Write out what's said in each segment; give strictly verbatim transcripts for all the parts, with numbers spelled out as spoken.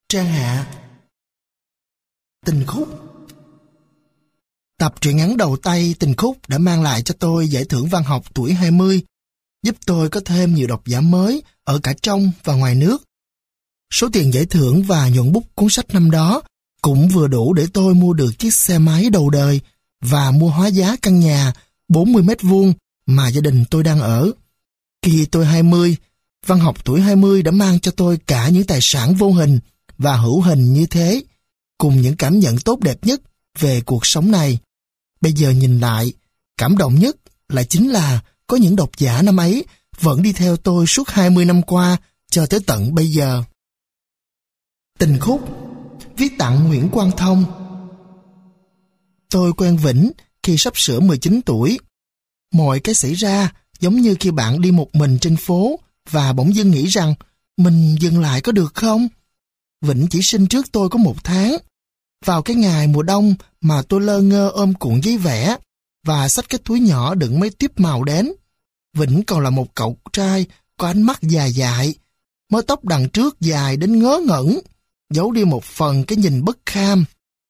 Trang hạ. Tình khúc. Tập truyện ngắn đầu tay Tình khúc đã mang lại cho tôi giải thưởng văn học tuổi hai mươi, giúp tôi có thêm nhiều độc giả mới ở cả trong và ngoài nước. Số tiền giải thưởng và nhuận bút cuốn sách năm đó cũng vừa đủ để tôi mua được chiếc xe máy đầu đời và mua hóa giá căn nhà bốn mươi mét vuông mà gia đình tôi đang ở. Khi tôi hai mươi, văn học tuổi hai mươi đã mang cho tôi cả những tài sản vô hình và hữu hình như thế, cùng những cảm nhận tốt đẹp nhất về cuộc sống này. Bây giờ nhìn lại, cảm động nhất là chính là có những độc giả năm ấy vẫn đi theo tôi suốt hai mươi năm qua cho tới tận bây giờ. Tình khúc, viết tặng Nguyễn Quang Thông. Tôi quen Vĩnh khi sắp sửa mười chín tuổi. Mọi cái xảy ra giống như khi bạn đi một mình trên phố và bỗng dưng nghĩ rằng mình dừng lại có được không? Vĩnh chỉ sinh trước tôi có một tháng. Vào cái ngày mùa đông mà tôi lơ ngơ ôm cuộn giấy vẽ và xách cái túi nhỏ đựng mấy tiếp màu đến, Vĩnh còn là một cậu trai có ánh mắt dài dại, mái tóc đằng trước dài đến ngớ ngẩn, giấu đi một phần cái nhìn bất kham.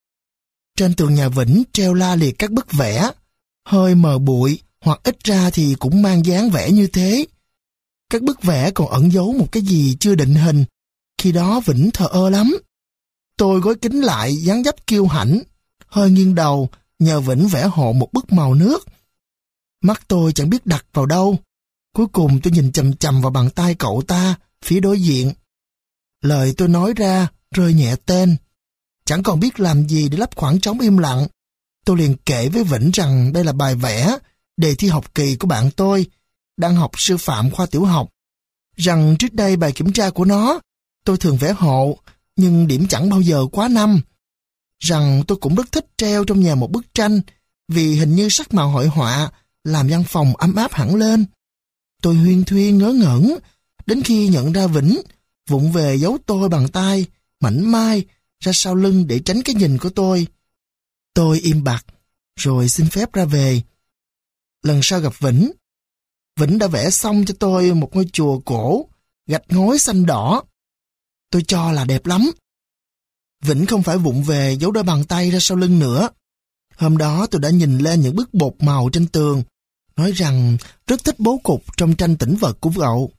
Trên tường nhà Vĩnh treo la liệt các bức vẽ, hơi mờ bụi hoặc ít ra thì cũng mang dáng vẻ như thế. Các bức vẽ còn ẩn giấu một cái gì chưa định hình. Khi đó Vĩnh thờ ơ lắm. Tôi gối kính lại dáng dấp kiêu hãnh, hơi nghiêng đầu nhờ Vĩnh vẽ hộ một bức màu nước. Mắt tôi chẳng biết đặt vào đâu. Cuối cùng tôi nhìn chằm chằm vào bàn tay cậu ta phía đối diện. Lời tôi nói ra rơi nhẹ tên. Chẳng còn biết làm gì để lấp khoảng trống im lặng. Tôi liền kể với Vĩnh rằng đây là bài vẽ đề thi học kỳ của bạn tôi, đang học sư phạm khoa tiểu học. Rằng trước đây bài kiểm tra của nó, tôi thường vẽ hộ, nhưng điểm chẳng bao giờ quá năm. Rằng tôi cũng rất thích treo trong nhà một bức tranh, vì hình như sắc màu hội họa làm văn phòng ấm áp hẳn lên. Tôi huyên thuyên ngớ ngẩn, đến khi nhận ra Vĩnh vụng về giấu tôi bằng tay, mảnh mai, ra sau lưng để tránh cái nhìn của tôi. Tôi im bặt, rồi xin phép ra về. Lần sau gặp Vĩnh, Vĩnh đã vẽ xong cho tôi một ngôi chùa cổ, gạch ngói xanh đỏ. Tôi cho là đẹp lắm. Vĩnh không phải vụng về giấu đôi bàn tay ra sau lưng nữa. Hôm đó tôi đã nhìn lên những bức bột màu trên tường, nói rằng rất thích bố cục trong tranh tĩnh vật của cậu.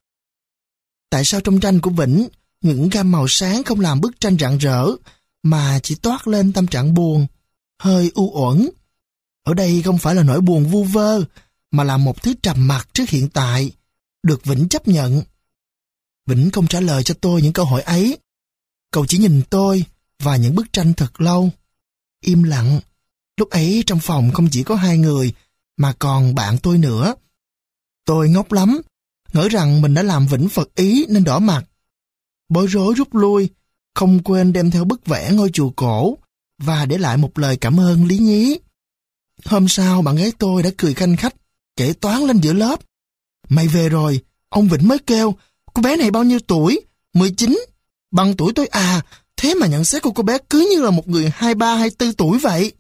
Tại sao trong tranh của Vĩnh, những gam màu sáng không làm bức tranh rạng rỡ, mà chỉ toát lên tâm trạng buồn, hơi u uẩn? Ở đây không phải là nỗi buồn vu vơ, mà là một thứ trầm mặc trước hiện tại, được Vĩnh chấp nhận. Vĩnh không trả lời cho tôi những câu hỏi ấy. Cậu chỉ nhìn tôi và những bức tranh thật lâu. Im lặng. Lúc ấy trong phòng không chỉ có hai người, mà còn bạn tôi nữa. Tôi ngốc lắm, ngỡ rằng mình đã làm Vĩnh phật ý nên đỏ mặt. Bối rối rút lui, không quên đem theo bức vẽ ngôi chùa cổ và để lại một lời cảm ơn lý nhí. Hôm sau bạn gái tôi đã cười khanh khách, kể toán lên giữa lớp. Mày về rồi, ông Vĩnh mới kêu, cô bé này bao nhiêu tuổi? mười chín. Bằng tuổi tôi à, thế mà nhận xét của cô bé cứ như là một người hai mươi ba, hai mươi bốn tuổi vậy.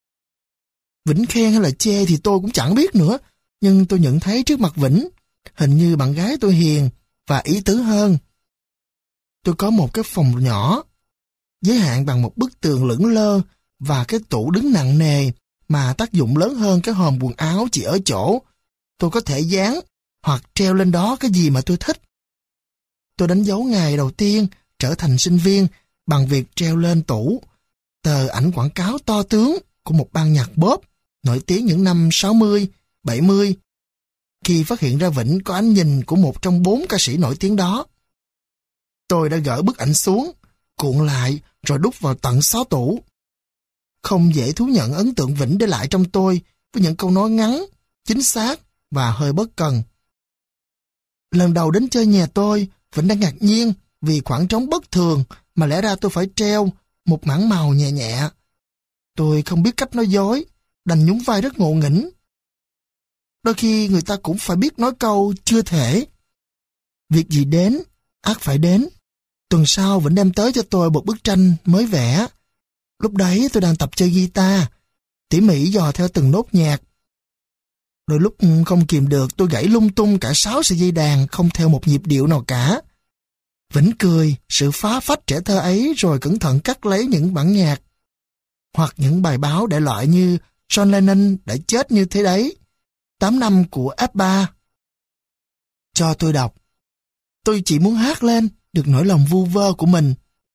Vĩnh khen hay là chê thì tôi cũng chẳng biết nữa, nhưng tôi nhận thấy trước mặt Vĩnh, hình như bạn gái tôi hiền và ý tứ hơn. Tôi có một cái phòng nhỏ, giới hạn bằng một bức tường lững lơ và cái tủ đứng nặng nề, mà tác dụng lớn hơn cái hòm quần áo chỉ ở chỗ tôi có thể dán hoặc treo lên đó cái gì mà tôi thích. Tôi đánh dấu ngày đầu tiên trở thành sinh viên bằng việc treo lên tủ tờ ảnh quảng cáo to tướng của một ban nhạc pop nổi tiếng những năm sáu mươi, bảy mươi, khi phát hiện ra Vĩnh có ánh nhìn của một trong bốn ca sĩ nổi tiếng đó. Tôi đã gỡ bức ảnh xuống, cuộn lại rồi đút vào tận xó tủ. Không dễ thú nhận ấn tượng Vĩnh để lại trong tôi với những câu nói ngắn, chính xác và hơi bất cần. Lần đầu đến chơi nhà tôi, Vĩnh đã ngạc nhiên vì khoảng trống bất thường mà lẽ ra tôi phải treo một mảng màu nhẹ nhẹ. Tôi không biết cách nói dối, đành nhún vai rất ngộ nghĩnh. Đôi khi người ta cũng phải biết nói câu chưa thể. Việc gì đến, ắt phải đến. Tuần sau Vĩnh đem tới cho tôi một bức tranh mới vẽ. Lúc đấy tôi đang tập chơi guitar, tỉ mỉ dò theo từng nốt nhạc. Đôi lúc không kìm được tôi gãy lung tung cả sáu sợi dây đàn không theo một nhịp điệu nào cả. Vĩnh cười sự phá phách trẻ thơ ấy rồi cẩn thận cắt lấy những bản nhạc hoặc những bài báo đại loại như John Lennon đã chết như thế đấy, tám năm của ép ba. Cho tôi đọc. Tôi chỉ muốn hát lên được nỗi lòng vu vơ của mình.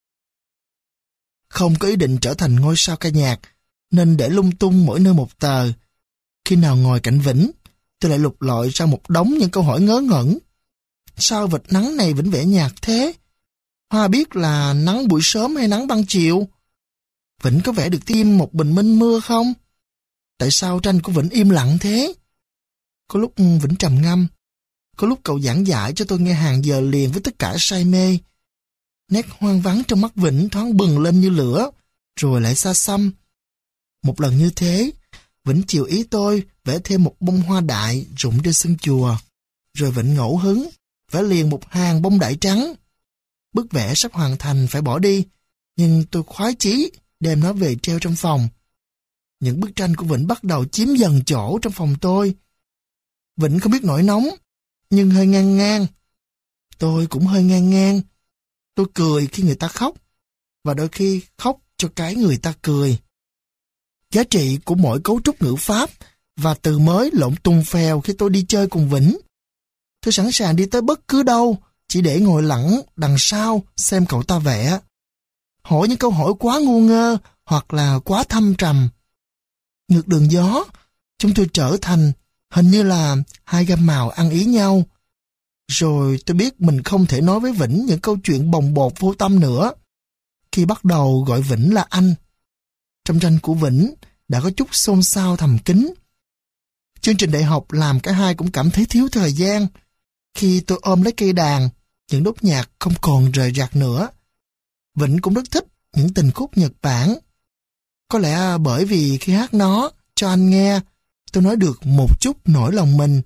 Không có ý định trở thành ngôi sao ca nhạc, nên để lung tung mỗi nơi một tờ. Khi nào ngồi cạnh Vĩnh, tôi lại lục lọi ra một đống những câu hỏi ngớ ngẩn. Sao vệt nắng này Vĩnh vẽ nhạt thế? Hoa biết là nắng buổi sớm hay nắng ban chiều? Vĩnh có vẽ được thêm một bình minh mưa không? Tại sao tranh của Vĩnh im lặng thế? Có lúc Vĩnh trầm ngâm, có lúc cậu giảng giải cho tôi nghe hàng giờ liền với tất cả say mê. Nét hoang vắng trong mắt Vĩnh thoáng bừng lên như lửa, rồi lại xa xăm. Một lần như thế, Vĩnh chiều ý tôi vẽ thêm một bông hoa đại rụng trên sân chùa. Rồi Vĩnh ngẫu hứng, vẽ liền một hàng bông đại trắng. Bức vẽ sắp hoàn thành phải bỏ đi, nhưng tôi khoái chí đem nó về treo trong phòng. Những bức tranh của Vĩnh bắt đầu chiếm dần chỗ trong phòng tôi. Vĩnh không biết nổi nóng, nhưng hơi ngang ngang. Tôi cũng hơi ngang ngang. Tôi cười khi người ta khóc, và đôi khi khóc cho cái người ta cười. Giá trị của mỗi cấu trúc ngữ pháp và từ mới lộn tung phèo khi tôi đi chơi cùng Vĩnh. Tôi sẵn sàng đi tới bất cứ đâu, chỉ để ngồi lặng đằng sau xem cậu ta vẽ. Hỏi những câu hỏi quá ngu ngơ hoặc là quá thâm trầm. Ngược đường gió, chúng tôi trở thành hình như là hai gam màu ăn ý nhau. Rồi tôi biết mình không thể nói với Vĩnh những câu chuyện bồng bột vô tâm nữa. Khi bắt đầu gọi Vĩnh là anh. Trong tranh của Vĩnh đã có chút xôn xao thầm kín. Chương trình đại học làm cả hai cũng cảm thấy thiếu thời gian. Khi tôi ôm lấy cây đàn, những đốt nhạc không còn rời rạc nữa. Vĩnh cũng rất thích những tình khúc Nhật Bản. Có lẽ bởi vì khi hát nó cho anh nghe, tôi nói được một chút nỗi lòng mình.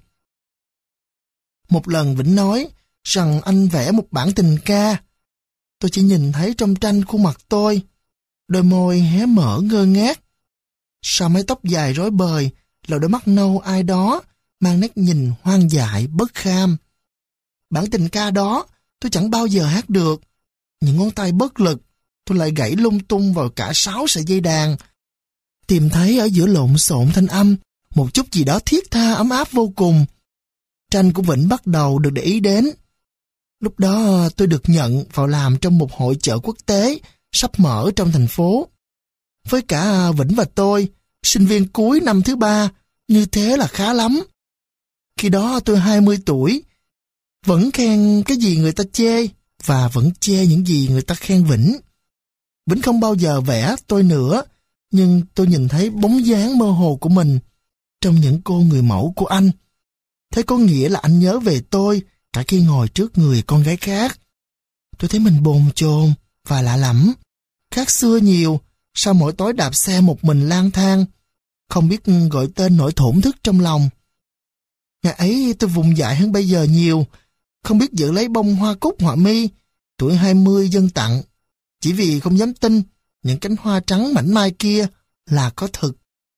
Một lần Vĩnh nói rằng anh vẽ một bản tình ca. Tôi chỉ nhìn thấy trong tranh khuôn mặt tôi, đôi môi hé mở ngơ ngác. Sau mái tóc dài rối bời là đôi mắt nâu ai đó mang nét nhìn hoang dại bất kham. Bản tình ca đó tôi chẳng bao giờ hát được. Những ngón tay bất lực, tôi lại gãy lung tung vào cả sáu sợi dây đàn. Tìm thấy ở giữa lộn xộn thanh âm một chút gì đó thiết tha ấm áp vô cùng. Tranh của Vĩnh bắt đầu được để ý đến. Lúc đó tôi được nhận vào làm trong một hội chợ quốc tế sắp mở trong thành phố. Với cả Vĩnh và tôi, sinh viên cuối năm thứ ba, như thế là khá lắm. Khi đó tôi hai mươi tuổi, vẫn khen cái gì người ta chê, và vẫn chê những gì người ta khen Vĩnh. Vĩnh không bao giờ vẽ tôi nữa, nhưng tôi nhìn thấy bóng dáng mơ hồ của mình trong những cô người mẫu của anh. Thế có nghĩa là anh nhớ về tôi cả khi ngồi trước người con gái khác. Tôi thấy mình bồn chồn và lạ lẫm, khác xưa nhiều, sau mỗi tối đạp xe một mình lang thang, không biết gọi tên nỗi thổn thức trong lòng. Ngày ấy tôi vùng dại hơn bây giờ nhiều, không biết giữ lấy bông hoa cúc họa mi, tuổi hai mươi dâng tặng, chỉ vì không dám tin những cánh hoa trắng mảnh mai kia là có thực.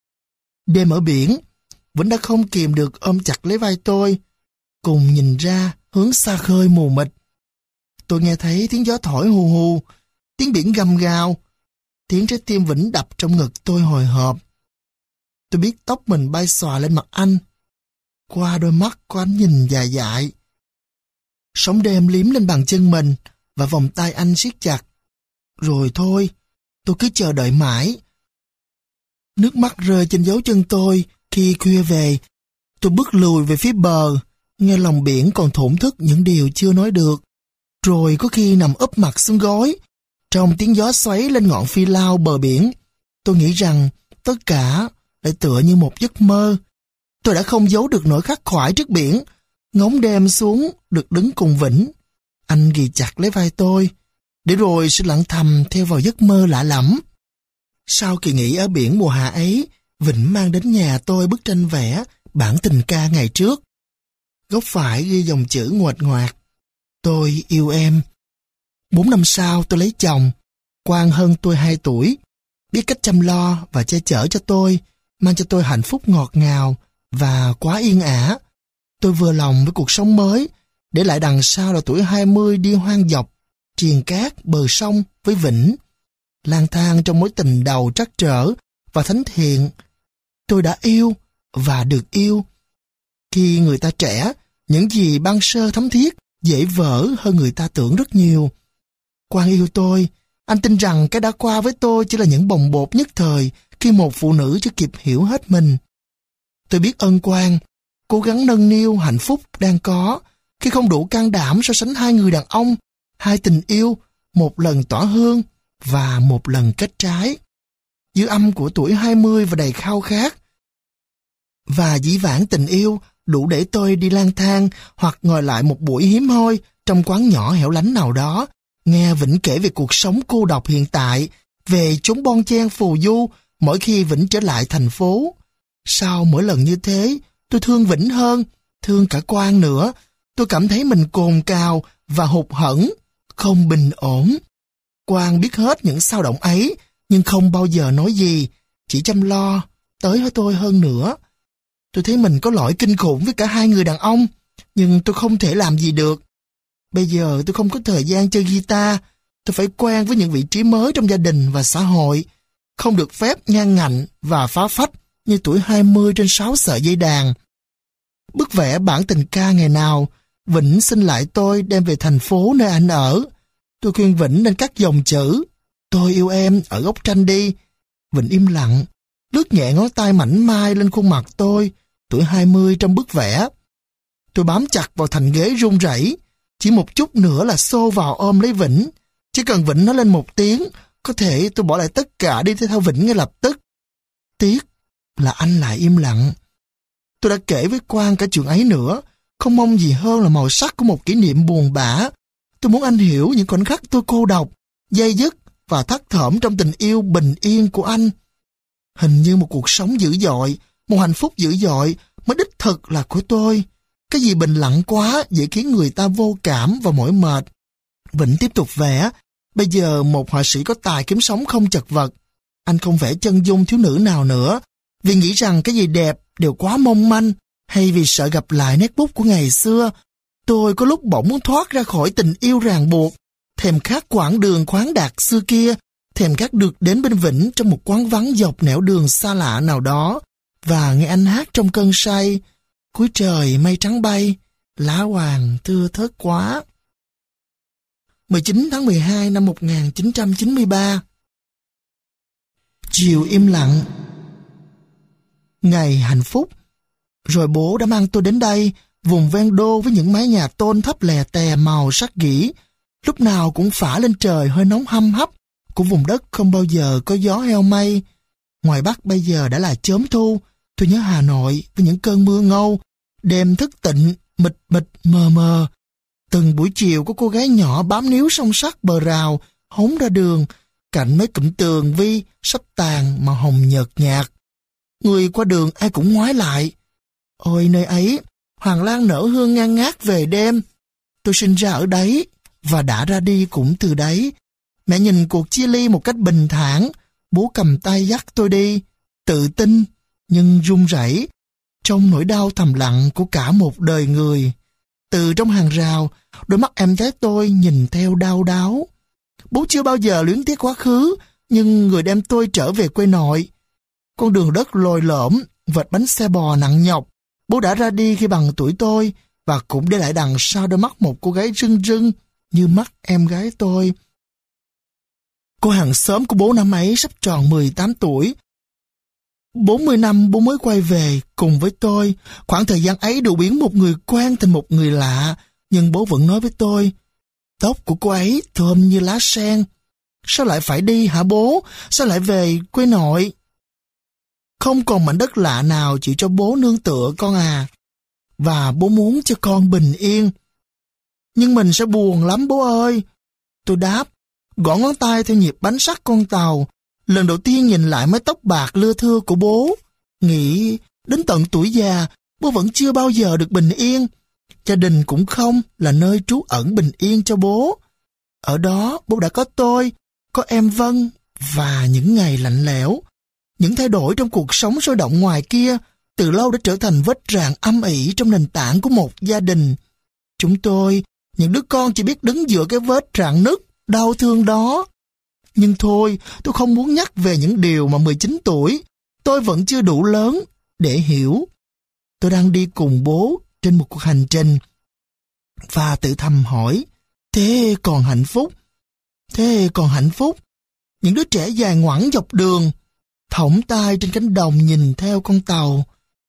Đêm ở biển, Vĩnh đã không kìm được ôm chặt lấy vai tôi, cùng nhìn ra hướng xa khơi mù mịt. Tôi nghe thấy tiếng gió thổi hù hù, tiếng biển gầm gào, tiếng trái tim Vĩnh đập trong ngực tôi hồi hộp. Tôi biết tóc mình bay xòa lên mặt anh, qua đôi mắt của anh nhìn dài dại. Sóng đêm liếm lên bàn chân mình và vòng tay anh siết chặt. Rồi thôi, tôi cứ chờ đợi mãi. Nước mắt rơi trên dấu chân tôi khi khuya về. Tôi bước lùi về phía bờ, nghe lòng biển còn thổn thức những điều chưa nói được. Rồi có khi nằm úp mặt xuống gối, trong tiếng gió xoáy lên ngọn phi lao bờ biển. Tôi nghĩ rằng tất cả lại tựa như một giấc mơ. Tôi đã không giấu được nỗi khắc khoải trước biển, ngóng đêm xuống được đứng cùng Vĩnh. Anh ghì chặt lấy vai tôi, để rồi sự lặng thầm theo vào giấc mơ lạ lẫm. Sau kỳ nghỉ ở biển mùa hạ ấy, Vĩnh mang đến nhà tôi bức tranh vẽ bản tình ca ngày trước. Góc phải ghi dòng chữ nguệch ngoạc: tôi yêu em. Bốn năm sau tôi lấy chồng. Quang hơn tôi hai tuổi, biết cách chăm lo và che chở cho tôi, mang cho tôi hạnh phúc ngọt ngào và quá yên ả. Tôi vừa lòng với cuộc sống mới, để lại đằng sau là tuổi hai mươi đi hoang dọc triền cát, bờ sông với Vĩnh. Lang thang trong mối tình đầu trắc trở và thánh thiện, tôi đã yêu và được yêu. Khi người ta trẻ, những gì ban sơ thấm thiết dễ vỡ hơn người ta tưởng rất nhiều. Quang yêu tôi, anh tin rằng cái đã qua với tôi chỉ là những bồng bột nhất thời khi một phụ nữ chưa kịp hiểu hết mình. Tôi biết ơn Quang, cố gắng nâng niu hạnh phúc đang có, khi không đủ can đảm so sánh hai người đàn ông, hai tình yêu, một lần tỏa hương và một lần kết trái. Dư âm của tuổi hai mươi và đầy khao khát và dĩ vãng tình yêu đủ để tôi đi lang thang hoặc ngồi lại một buổi hiếm hoi trong quán nhỏ hẻo lánh nào đó, nghe Vĩnh kể về cuộc sống cô độc hiện tại, về chốn bon chen phù du mỗi khi Vĩnh trở lại thành phố. Sau mỗi lần như thế, tôi thương Vĩnh hơn, thương cả Quang nữa. Tôi cảm thấy mình cồn cào và hụt hẫng, không bình ổn. Quang biết hết những xao động ấy, nhưng không bao giờ nói gì, chỉ chăm lo tới với tôi hơn nữa. Tôi thấy mình có lỗi kinh khủng với cả hai người đàn ông, nhưng tôi không thể làm gì được. Bây giờ tôi không có thời gian chơi guitar, tôi phải quen với những vị trí mới trong gia đình và xã hội, không được phép ngang ngạnh và phá phách như tuổi hai mươi trên sáu sợi dây đàn. Bức vẽ bản tình ca ngày nào, Vĩnh xin lại tôi đem về thành phố nơi anh ở. Tôi khuyên Vĩnh nên cắt dòng chữ "Tôi yêu em" ở góc tranh đi. Vĩnh im lặng, lướt nhẹ ngón tay mảnh mai lên khuôn mặt tôi, tuổi hai mươi trong bức vẽ. Tôi bám chặt vào thành ghế run rẩy, chỉ một chút nữa là xô vào ôm lấy Vĩnh. Chỉ cần Vĩnh nói lên một tiếng, có thể tôi bỏ lại tất cả đi theo Vĩnh ngay lập tức. Tiếc là anh lại im lặng. Tôi đã kể với Quang cả chuyện ấy nữa, không mong gì hơn là màu sắc của một kỷ niệm buồn bã. Tôi muốn anh hiểu những khoảnh khắc tôi cô độc, dây dứt và thất thởm trong tình yêu bình yên của anh. Hình như một cuộc sống dữ dội, một hạnh phúc dữ dội mới đích thực là của tôi. Cái gì bình lặng quá dễ khiến người ta vô cảm và mỏi mệt. Vĩnh tiếp tục vẽ. Bây giờ một họa sĩ có tài kiếm sống không chật vật. Anh không vẽ chân dung thiếu nữ nào nữa, vì nghĩ rằng cái gì đẹp đều quá mong manh, hay vì sợ gặp lại nét bút của ngày xưa. Tôi có lúc bỗng muốn thoát ra khỏi tình yêu ràng buộc, thèm khát quãng đường khoáng đạt xưa kia, thèm khát được đến bên Vĩnh trong một quán vắng dọc nẻo đường xa lạ nào đó, và nghe anh hát trong cơn say. Cuối trời mây trắng bay, lá hoàng thưa thớt quá. mười chín tháng mười hai năm một nghìn chín trăm chín mươi ba. Chiều im lặng. Ngày hạnh phúc. Rồi bố đã mang tôi đến đây, vùng ven đô với những mái nhà tôn thấp lè tè màu sắc gỉ, lúc nào cũng phả lên trời hơi nóng hăm hấp của vùng đất không bao giờ có gió heo mây. Ngoài Bắc bây giờ đã là chớm thu. Tôi nhớ Hà Nội với những cơn mưa ngâu, đêm thức tịnh, mịt mịt mờ mờ. Từng buổi chiều có cô gái nhỏ bám níu song sắt bờ rào, hóng ra đường, cạnh mấy cụm tường vi sắp tàn màu hồng nhợt nhạt. Người qua đường ai cũng ngoái lại. Ôi nơi ấy, hoàng lan nở hương ngang ngát về đêm. Tôi sinh ra ở đấy và đã ra đi cũng từ đấy. Mẹ nhìn cuộc chia ly một cách bình thản, bố cầm tay dắt tôi đi, tự tin nhưng run rẩy trong nỗi đau thầm lặng của cả một đời người. Từ trong hàng rào, đôi mắt em gái tôi nhìn theo đau đáu. Bố chưa bao giờ luyến tiếc quá khứ, nhưng người đem tôi trở về quê nội. Con đường đất lồi lõm, vệt bánh xe bò nặng nhọc. Bố đã ra đi khi bằng tuổi tôi, và cũng để lại đằng sau đôi mắt một cô gái rưng rưng như mắt em gái tôi. Cô hàng xóm của bố năm ấy sắp tròn mười tám tuổi. bốn mươi năm bố mới quay về cùng với tôi. Khoảng thời gian ấy đủ biến một người quen thành một người lạ, nhưng bố vẫn nói với tôi, tóc của cô ấy thơm như lá sen. Sao lại phải đi hả bố? Sao lại về quê nội? Không còn mảnh đất lạ nào chịu cho bố nương tựa con à. Và bố muốn cho con bình yên. Nhưng mình sẽ buồn lắm bố ơi. Tôi đáp, gõ ngón tay theo nhịp bánh sắt con tàu. Lần đầu tiên nhìn lại mái tóc bạc lưa thưa của bố, nghĩ đến tận tuổi già, bố vẫn chưa bao giờ được bình yên. Gia đình cũng không là nơi trú ẩn bình yên cho bố. Ở đó bố đã có tôi, có em Vân và những ngày lạnh lẽo. Những thay đổi trong cuộc sống sôi động ngoài kia từ lâu đã trở thành vết rạn âm ỉ trong nền tảng của một gia đình. Chúng tôi, những đứa con chỉ biết đứng giữa cái vết rạn nứt đau thương đó. Nhưng thôi, tôi không muốn nhắc về những điều mà mười chín tuổi, tôi vẫn chưa đủ lớn để hiểu. Tôi đang đi cùng bố trên một cuộc hành trình và tự thầm hỏi, thế còn hạnh phúc? Thế còn hạnh phúc? Những đứa trẻ dài ngoẵng dọc đường, thõng tay trên cánh đồng nhìn theo con tàu.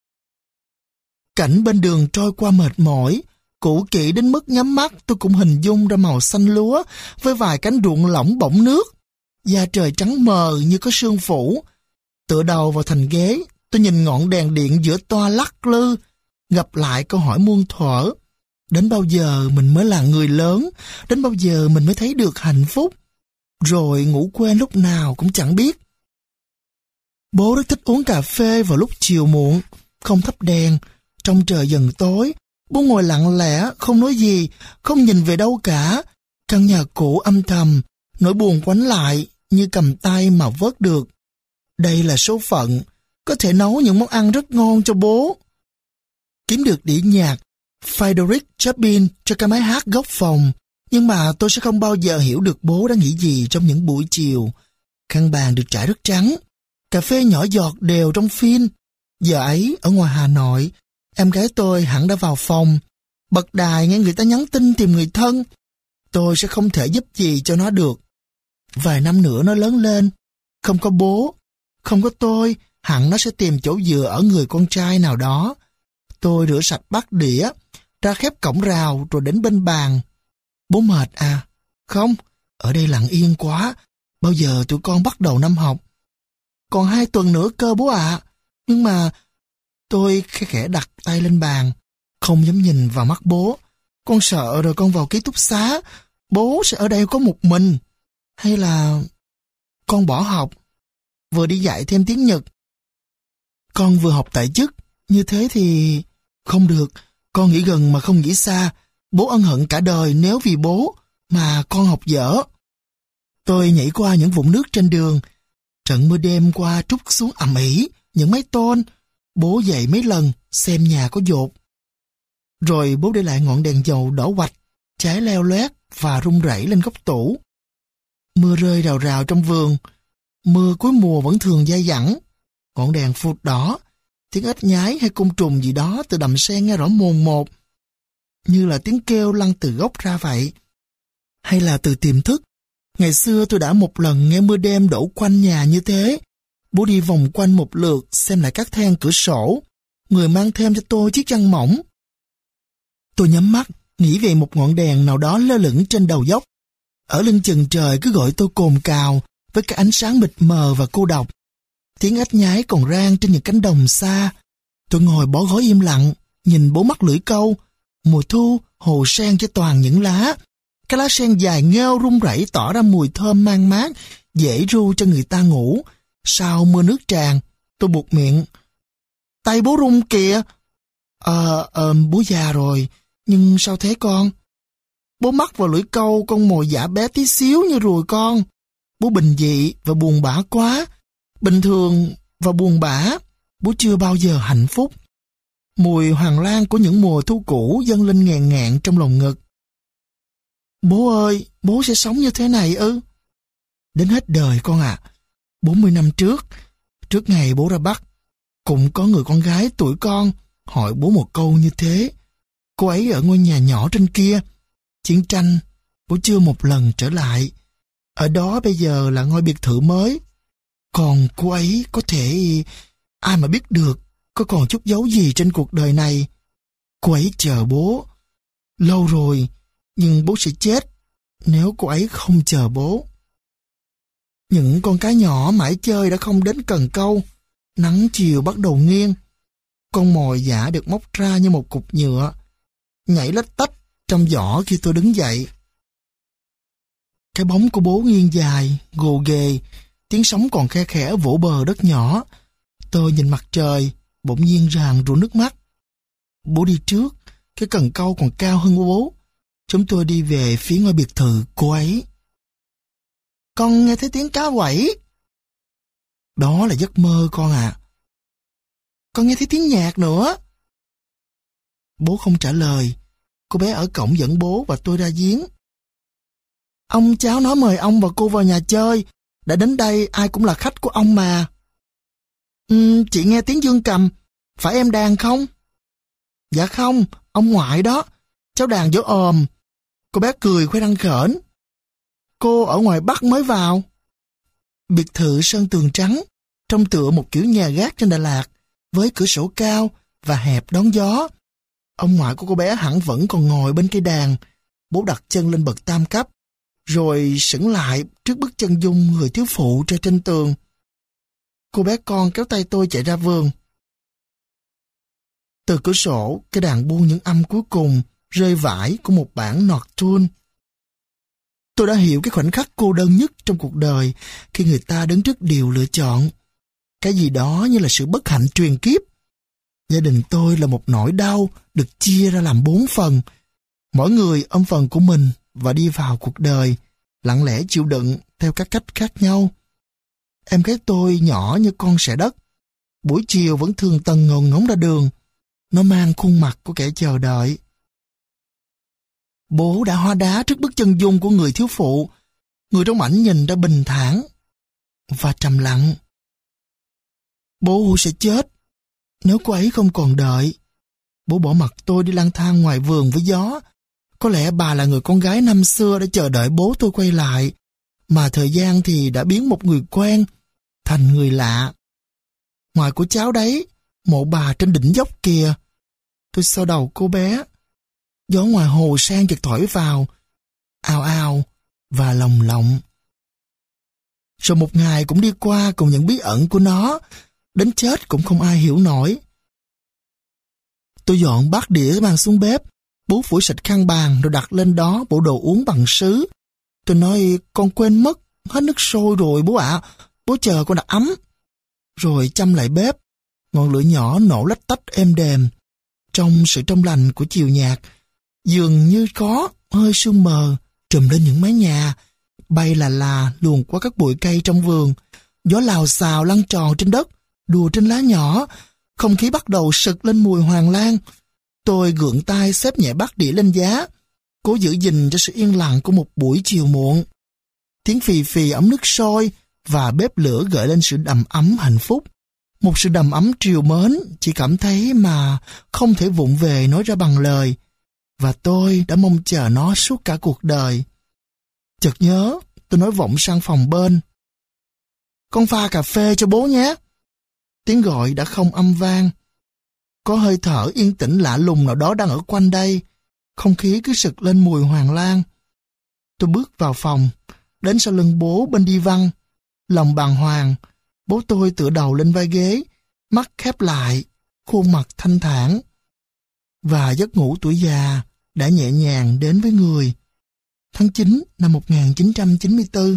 Cảnh bên đường trôi qua mệt mỏi, cũ kỹ đến mức nhắm mắt tôi cũng hình dung ra màu xanh lúa với vài cánh ruộng lỏng bỗng nước. Da trời trắng mờ như có sương phủ. Tựa đầu vào thành ghế, tôi nhìn ngọn đèn điện giữa toa lắc lư, gặp lại câu hỏi muôn thuở. Đến bao giờ mình mới là người lớn? Đến bao giờ mình mới thấy được hạnh phúc? Rồi ngủ quên lúc nào cũng chẳng biết. Bố rất thích uống cà phê vào lúc chiều muộn, không thắp đèn. Trong trời dần tối, bố ngồi lặng lẽ, không nói gì, không nhìn về đâu cả. Căn nhà cũ âm thầm, nỗi buồn quánh lại như cầm tay mà vớt được. Đây là số phận, có thể nấu những món ăn rất ngon cho bố. Kiếm được đĩa nhạc Frédéric Chopin cho cái máy hát góc phòng, nhưng mà tôi sẽ không bao giờ hiểu được bố đã nghĩ gì trong những buổi chiều. Khăn bàn được trải rất trắng, cà phê nhỏ giọt đều trong phin. Giờ ấy, ở ngoài Hà Nội, em gái tôi hẳn đã vào phòng, bật đài nghe người ta nhắn tin tìm người thân. Tôi sẽ không thể giúp gì cho nó được. Vài năm nữa nó lớn lên, không có bố, không có tôi, hẳn nó sẽ tìm chỗ dựa ở người con trai nào đó. Tôi rửa sạch bát đĩa, ra khép cổng rào rồi đến bên bàn. Bố mệt à? Không, ở đây lặng yên quá. Bao giờ tụi con bắt đầu năm học? Còn hai tuần nữa cơ bố ạ. À. Nhưng mà tôi khẽ khẽ đặt tay lên bàn, không dám nhìn vào mắt bố. Con sợ rồi con vào ký túc xá, bố sẽ ở đây có một mình. Hay là con bỏ học, vừa đi dạy thêm tiếng Nhật. Con vừa học tại chức, như thế thì... Không được, con nghĩ gần mà không nghĩ xa. Bố ân hận cả đời nếu vì bố mà con học dở. Tôi nhảy qua những vũng nước trên đường. Trận mưa đêm qua trút xuống ầm ĩ những mái tôn. Bố dậy mấy lần xem nhà có dột. Rồi bố để lại ngọn đèn dầu đỏ quạch, cháy leo loét và rung rẩy lên góc tủ. Mưa rơi rào rào trong vườn. Mưa cuối mùa vẫn thường dai dẳng. Ngọn đèn phụt đỏ, tiếng ếch nhái hay côn trùng gì đó từ đầm sen nghe rõ mồn một, như là tiếng kêu lăn từ gốc ra vậy. Hay là từ tiềm thức. Ngày xưa tôi đã một lần nghe mưa đêm đổ quanh nhà như thế. Bố đi vòng quanh một lượt xem lại các then cửa sổ. Người mang thêm cho tôi chiếc chăn mỏng. Tôi nhắm mắt, nghĩ về một ngọn đèn nào đó lơ lửng trên đầu dốc. Ở lưng chừng trời cứ gọi tôi cồn cào với cái ánh sáng mịt mờ và cô độc. Tiếng ếch nhái còn rang trên những cánh đồng xa. Tôi ngồi bó gối im lặng, nhìn bố mắc lưỡi câu. Mùa thu, hồ sen cho toàn những lá. Cái lá sen dài nghêu rung rẩy tỏ ra mùi thơm mang mát, dễ ru cho người ta ngủ. Sau mưa nước tràn, tôi buột miệng. Tay bố rung kìa. Ờ, ờ, bố già rồi, nhưng sao thế con? Bố mắc vào lưỡi câu con mồi giả bé tí xíu như ruồi con. Bố bình dị và buồn bã quá. Bình thường và buồn bã, bố chưa bao giờ hạnh phúc. Mùi hoàng lan của những mùa thu cũ dâng lên ngàn ngạn trong lòng ngực. Bố ơi, bố sẽ sống như thế này ư? Đến hết đời con ạ. À. bốn mươi năm trước, trước ngày bố ra Bắc, cũng có người con gái tuổi con hỏi bố một câu như thế. Cô ấy ở ngôi nhà nhỏ trên kia. Chiến tranh, bố chưa một lần trở lại. Ở đó bây giờ là ngôi biệt thự mới. Còn cô ấy có thể... Ai mà biết được có còn chút dấu gì trên cuộc đời này. Cô ấy chờ bố. Lâu rồi, nhưng bố sẽ chết nếu cô ấy không chờ bố. Những con cá nhỏ mãi chơi đã không đến cần câu. Nắng chiều bắt đầu nghiêng. Con mồi giả được móc ra như một cục nhựa, nhảy lách tách trong giỏ khi tôi đứng dậy. Cái bóng của bố nghiêng dài, gồ ghề, tiếng sóng còn khe khẽ vỗ bờ đất nhỏ. Tôi nhìn mặt trời, bỗng nhiên ràn rụa nước mắt. Bố đi trước, cái cần câu còn cao hơn bố. Chúng tôi đi về phía ngôi biệt thự cô ấy. Con nghe thấy tiếng cá quẩy. Đó là giấc mơ con à. Con nghe thấy tiếng nhạc nữa. Bố không trả lời. Cô bé ở cổng dẫn bố và tôi ra giếng. Ông cháu nói mời ông và cô vào nhà chơi. Đã đến đây ai cũng là khách của ông mà. Ừ, chị nghe tiếng dương cầm. Phải em đàn không? Dạ không, ông ngoại đó. Cháu đàn dỗ ồm. Cô bé cười khoe răng khểnh. Cô ở ngoài Bắc mới vào. Biệt thự sơn tường trắng, trông tựa một kiểu nhà gác trên Đà Lạt, với cửa sổ cao và hẹp đón gió. Ông ngoại của cô bé hẳn vẫn còn ngồi bên cây đàn. Bố đặt chân lên bậc tam cấp, rồi sững lại trước bức chân dung người thiếu phụ treo trên tường. Cô bé con kéo tay tôi chạy ra vườn. Từ cửa sổ, cái đàn buông những âm cuối cùng rơi vãi của một bản nocturne. Tôi đã hiểu cái khoảnh khắc cô đơn nhất trong cuộc đời khi người ta đứng trước điều lựa chọn. Cái gì đó như là sự bất hạnh truyền kiếp. Gia đình tôi là một nỗi đau được chia ra làm bốn phần. Mỗi người ôm phần của mình và đi vào cuộc đời, lặng lẽ chịu đựng theo các cách khác nhau. Em gái tôi nhỏ như con sẻ đất. Buổi chiều vẫn thường tần ngần ngóng ra đường. Nó mang khuôn mặt của kẻ chờ đợi. Bố đã hóa đá trước bức chân dung của người thiếu phụ. Người trong ảnh nhìn ra bình thản và trầm lặng. Bố sẽ chết nếu cô ấy không còn đợi. Bố bỏ mặc tôi đi lang thang ngoài vườn với gió. Có lẽ bà là người con gái năm xưa đã chờ đợi bố tôi quay lại, mà thời gian thì đã biến một người quen thành người lạ. Ngoài của cháu đấy, mộ bà trên đỉnh dốc kìa. Tôi xoa đầu cô bé. Gió ngoài hồ sang chợt thổi vào, ào ào và lồng lộng. Rồi một ngày cũng đi qua cùng những bí ẩn của nó, đến chết cũng không ai hiểu nổi. Tôi dọn bát đĩa mang xuống bếp, bố phủi sạch khăn bàn rồi đặt lên đó bộ đồ uống bằng sứ. Tôi nói con quên mất, hết nước sôi rồi bố ạ, bố chờ con đặt ấm. Rồi châm lại bếp, ngọn lửa nhỏ nổ lách tách êm đềm. Trong sự trong lành của chiều nhạt, dường như có hơi sương mờ trùm lên những mái nhà, bay là là luồn qua các bụi cây trong vườn. Gió lào xào lăn tròn trên đất, đùa trên lá nhỏ. Không khí bắt đầu sực lên mùi hoàng lan. Tôi gượng tay xếp nhẹ bát đĩa lên giá, cố giữ gìn cho sự yên lặng của một buổi chiều muộn. Tiếng phì phì ấm nước sôi và bếp lửa gợi lên sự đầm ấm hạnh phúc. Một sự đầm ấm trìu mến, chỉ cảm thấy mà không thể vụng về nói ra bằng lời. Và tôi đã mong chờ nó suốt cả cuộc đời. Chợt nhớ, tôi nói vọng sang phòng bên. Con pha cà phê cho bố nhé. Tiếng gọi đã không âm vang. Có hơi thở yên tĩnh lạ lùng nào đó đang ở quanh đây. Không khí cứ sực lên mùi hoàng lan. Tôi bước vào phòng, đến sau lưng bố bên đi văn. Lòng bàng hoàng, bố tôi tựa đầu lên vai ghế, mắt khép lại, khuôn mặt thanh thản. Và giấc ngủ tuổi già đã nhẹ nhàng đến với người. Tháng chín năm một nghìn chín trăm chín mươi tư.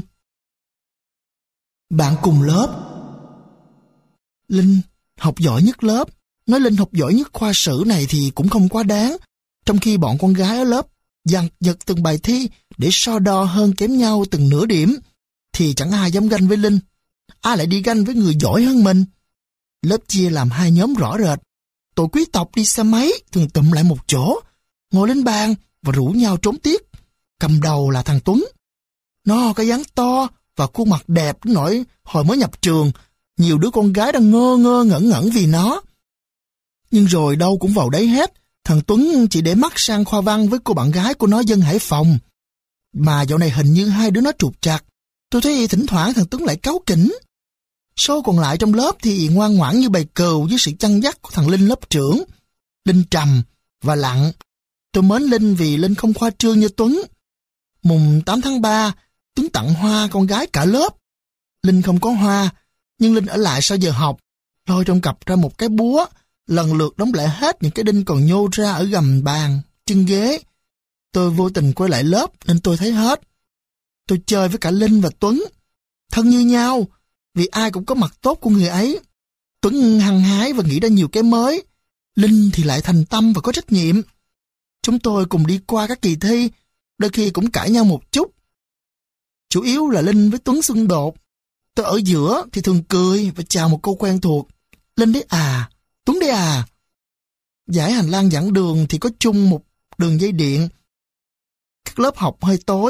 Bạn cùng lớp. Linh học giỏi nhất lớp. Nói Linh học giỏi nhất khoa sử này thì cũng không quá đáng. Trong khi bọn con gái ở lớp giật giật từng bài thi để so đo hơn kém nhau từng nửa điểm, thì chẳng ai dám ganh với Linh. Ai lại đi ganh với người giỏi hơn mình? Lớp chia làm hai nhóm rõ rệt. Tụi quý tộc đi xe máy thường tụm lại một chỗ, ngồi lên bàn và rủ nhau trốn tiết. Cầm đầu là thằng Tuấn. Nó có dáng to và khuôn mặt đẹp đến nỗi hồi mới nhập trường, nhiều đứa con gái đang ngơ ngơ ngẩn ngẩn vì nó. Nhưng rồi đâu cũng vào đấy hết. Thằng Tuấn chỉ để mắt sang khoa văn với cô bạn gái của nó dân Hải Phòng. Mà dạo này hình như hai đứa nó trục trặc. Tôi thấy thỉnh thoảng thằng Tuấn lại cáu kỉnh. Số còn lại trong lớp thì ngoan ngoãn như bầy cừu dưới sự chăn dắt của thằng Linh lớp trưởng. Linh trầm và lặng. Tôi mến Linh vì Linh không khoa trương như Tuấn. Mùng tám tháng ba, Tuấn tặng hoa con gái cả lớp. Linh không có hoa, nhưng Linh ở lại sau giờ học, lôi trong cặp ra một cái búa, lần lượt đóng lại hết những cái đinh còn nhô ra ở gầm bàn, chân ghế. Tôi vô tình quay lại lớp nên tôi thấy hết. Tôi chơi với cả Linh và Tuấn, thân như nhau, vì ai cũng có mặt tốt của người ấy. Tuấn hăng hái và nghĩ ra nhiều cái mới. Linh thì lại thành tâm và có trách nhiệm. Chúng tôi cùng đi qua các kỳ thi, đôi khi cũng cãi nhau một chút. Chủ yếu là Linh với Tuấn xung đột. Tôi ở giữa thì thường cười và chào một câu quen thuộc. Linh đấy à, Tuấn đấy à. Dãy hành lang dẫn đường thì có chung một đường dây điện. Các lớp học hơi tối,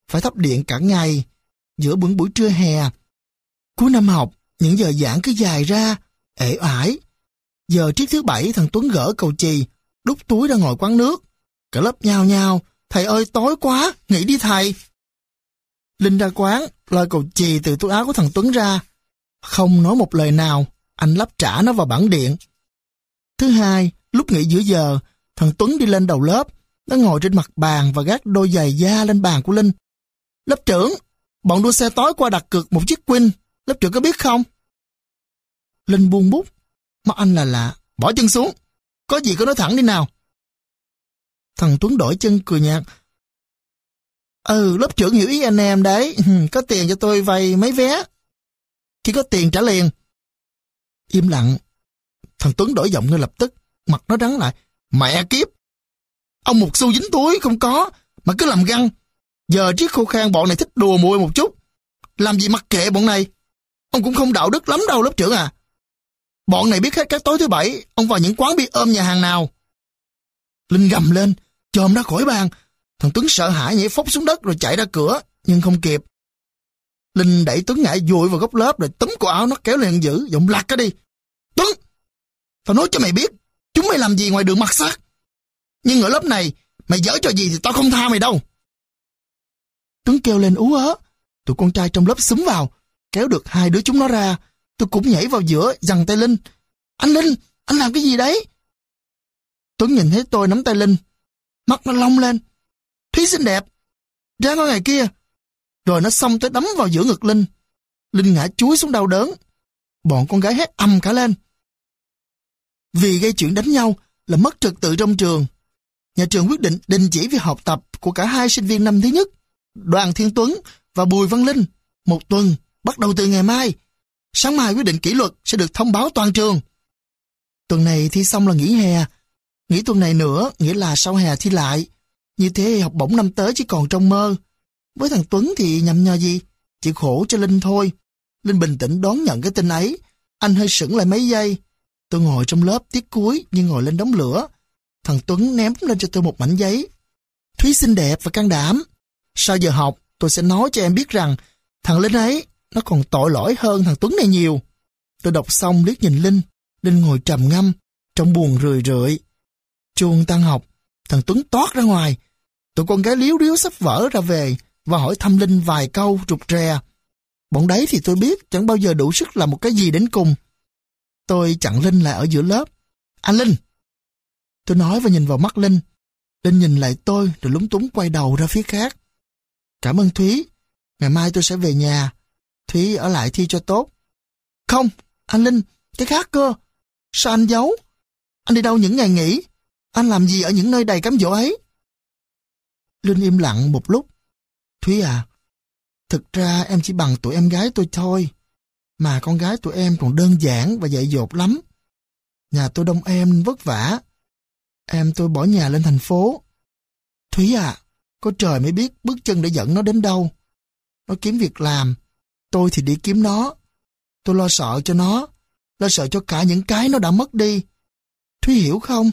phải thắp điện cả ngày, giữa buổi buổi trưa hè. Cuối năm học, những giờ giảng cứ dài ra, ể oải. Giờ triết thứ bảy thằng Tuấn gỡ cầu chì, đút túi ra ngồi quán nước. Cả lớp nhao nhao, thầy ơi tối quá, nghỉ đi thầy. Linh ra quán, lôi cầu chì từ túi áo của thằng Tuấn ra. Không nói một lời nào, anh lắp trả nó vào bảng điện. Thứ hai, lúc nghỉ giữa giờ, thằng Tuấn đi lên đầu lớp, nó ngồi trên mặt bàn và gác đôi giày da lên bàn của Linh. Lớp trưởng, bọn đua xe tối qua đặt cược một chiếc Queen, lớp trưởng có biết không? Linh buông bút, mắt anh là lạ, bỏ chân xuống, có gì cứ nói thẳng đi nào. Thằng Tuấn đổi chân cười nhạt. Ừ, lớp trưởng hiểu ý anh em đấy, có tiền cho tôi vay mấy vé. Khi có tiền trả liền. Im lặng. Thằng Tuấn đổi giọng ngay lập tức, mặt nó đắng lại. Mẹ kiếp! Ông một xu dính túi không có, mà cứ làm găng. Giờ triết khô khan bọn này thích đùa mùi một chút. Làm gì mặc kệ bọn này. Ông cũng không đạo đức lắm đâu lớp trưởng à. Bọn này biết hết các tối thứ bảy, ông vào những quán bia ôm nhà hàng nào. Linh gầm lên, chồm ra khỏi bàn. Thằng Tuấn sợ hãi nhảy phốc xuống đất rồi chạy ra cửa, nhưng không kịp. Linh đẩy Tuấn ngã vội vào góc lớp rồi túm cổ áo nó kéo lên giữ, giọng lạc cái đi. Tuấn! Tao nói cho mày biết, chúng mày làm gì ngoài đường mặt sát. Nhưng ở lớp này, mày dở trò gì thì tao không tha mày đâu. Tuấn kêu lên ú ớ. Tụi con trai trong lớp xúm vào, kéo được hai đứa chúng nó ra. Tôi cũng nhảy vào giữa, giằng tay Linh. Anh Linh, anh làm cái gì đấy? Tuấn nhìn thấy tôi nắm tay Linh. Mắt nó long lên. Thúy xinh đẹp, ra ngôi ngày kia. Rồi nó xông tới đấm vào giữa ngực Linh. Linh ngã chúi xuống đau đớn. Bọn con gái hét ầm cả lên. Vì gây chuyện đánh nhau là mất trật tự trong trường. Nhà trường quyết định đình chỉ việc học tập của cả hai sinh viên năm thứ nhất, Đoàn Thiên Tuấn và Bùi Văn Linh, một tuần, bắt đầu từ ngày mai. Sáng mai quyết định kỷ luật sẽ được thông báo toàn trường. Tuần này thi xong là nghỉ hè. Nghỉ tuần này nữa nghĩa là sau hè thi lại. Như thế học bổng năm tới chỉ còn trong mơ. Với thằng Tuấn thì nhầm nhò gì? Chỉ khổ cho Linh thôi. Linh bình tĩnh đón nhận cái tin ấy. Anh hơi sững lại mấy giây. Tôi ngồi trong lớp tiết cuối như ngồi lên đống lửa. Thằng Tuấn ném lên cho tôi một mảnh giấy. Thúy xinh đẹp và can đảm. Sau giờ học tôi sẽ nói cho em biết rằng thằng Linh ấy nó còn tội lỗi hơn thằng Tuấn này nhiều. Tôi đọc xong liếc nhìn Linh. Linh ngồi trầm ngâm, trong buồn rười rượi. Chuông tan học, thằng Tuấn toát ra ngoài. Tụi con gái liếu riếu sắp vỡ ra về và hỏi thăm Linh vài câu rụt rè. Bọn đấy thì tôi biết chẳng bao giờ đủ sức làm một cái gì đến cùng. Tôi chặn Linh lại ở giữa lớp. Anh Linh! Tôi nói và nhìn vào mắt Linh. Linh nhìn lại tôi rồi lúng túng quay đầu ra phía khác. Cảm ơn Thúy. Ngày mai tôi sẽ về nhà. Thúy ở lại thi cho tốt. Không, anh Linh, cái khác cơ. Sao anh giấu? Anh đi đâu những ngày nghỉ? Anh làm gì ở những nơi đầy cám dỗ ấy? Linh im lặng một lúc. Thúy à, thực ra em chỉ bằng tuổi em gái tôi thôi. Mà con gái tụi em còn đơn giản và dại dột lắm. Nhà tôi đông em nên vất vả. Em tôi bỏ nhà lên thành phố. Thúy à, có trời mới biết bước chân để dẫn nó đến đâu. Nó kiếm việc làm, tôi thì đi kiếm nó. Tôi lo sợ cho nó, lo sợ cho cả những cái nó đã mất đi. Thúy hiểu không?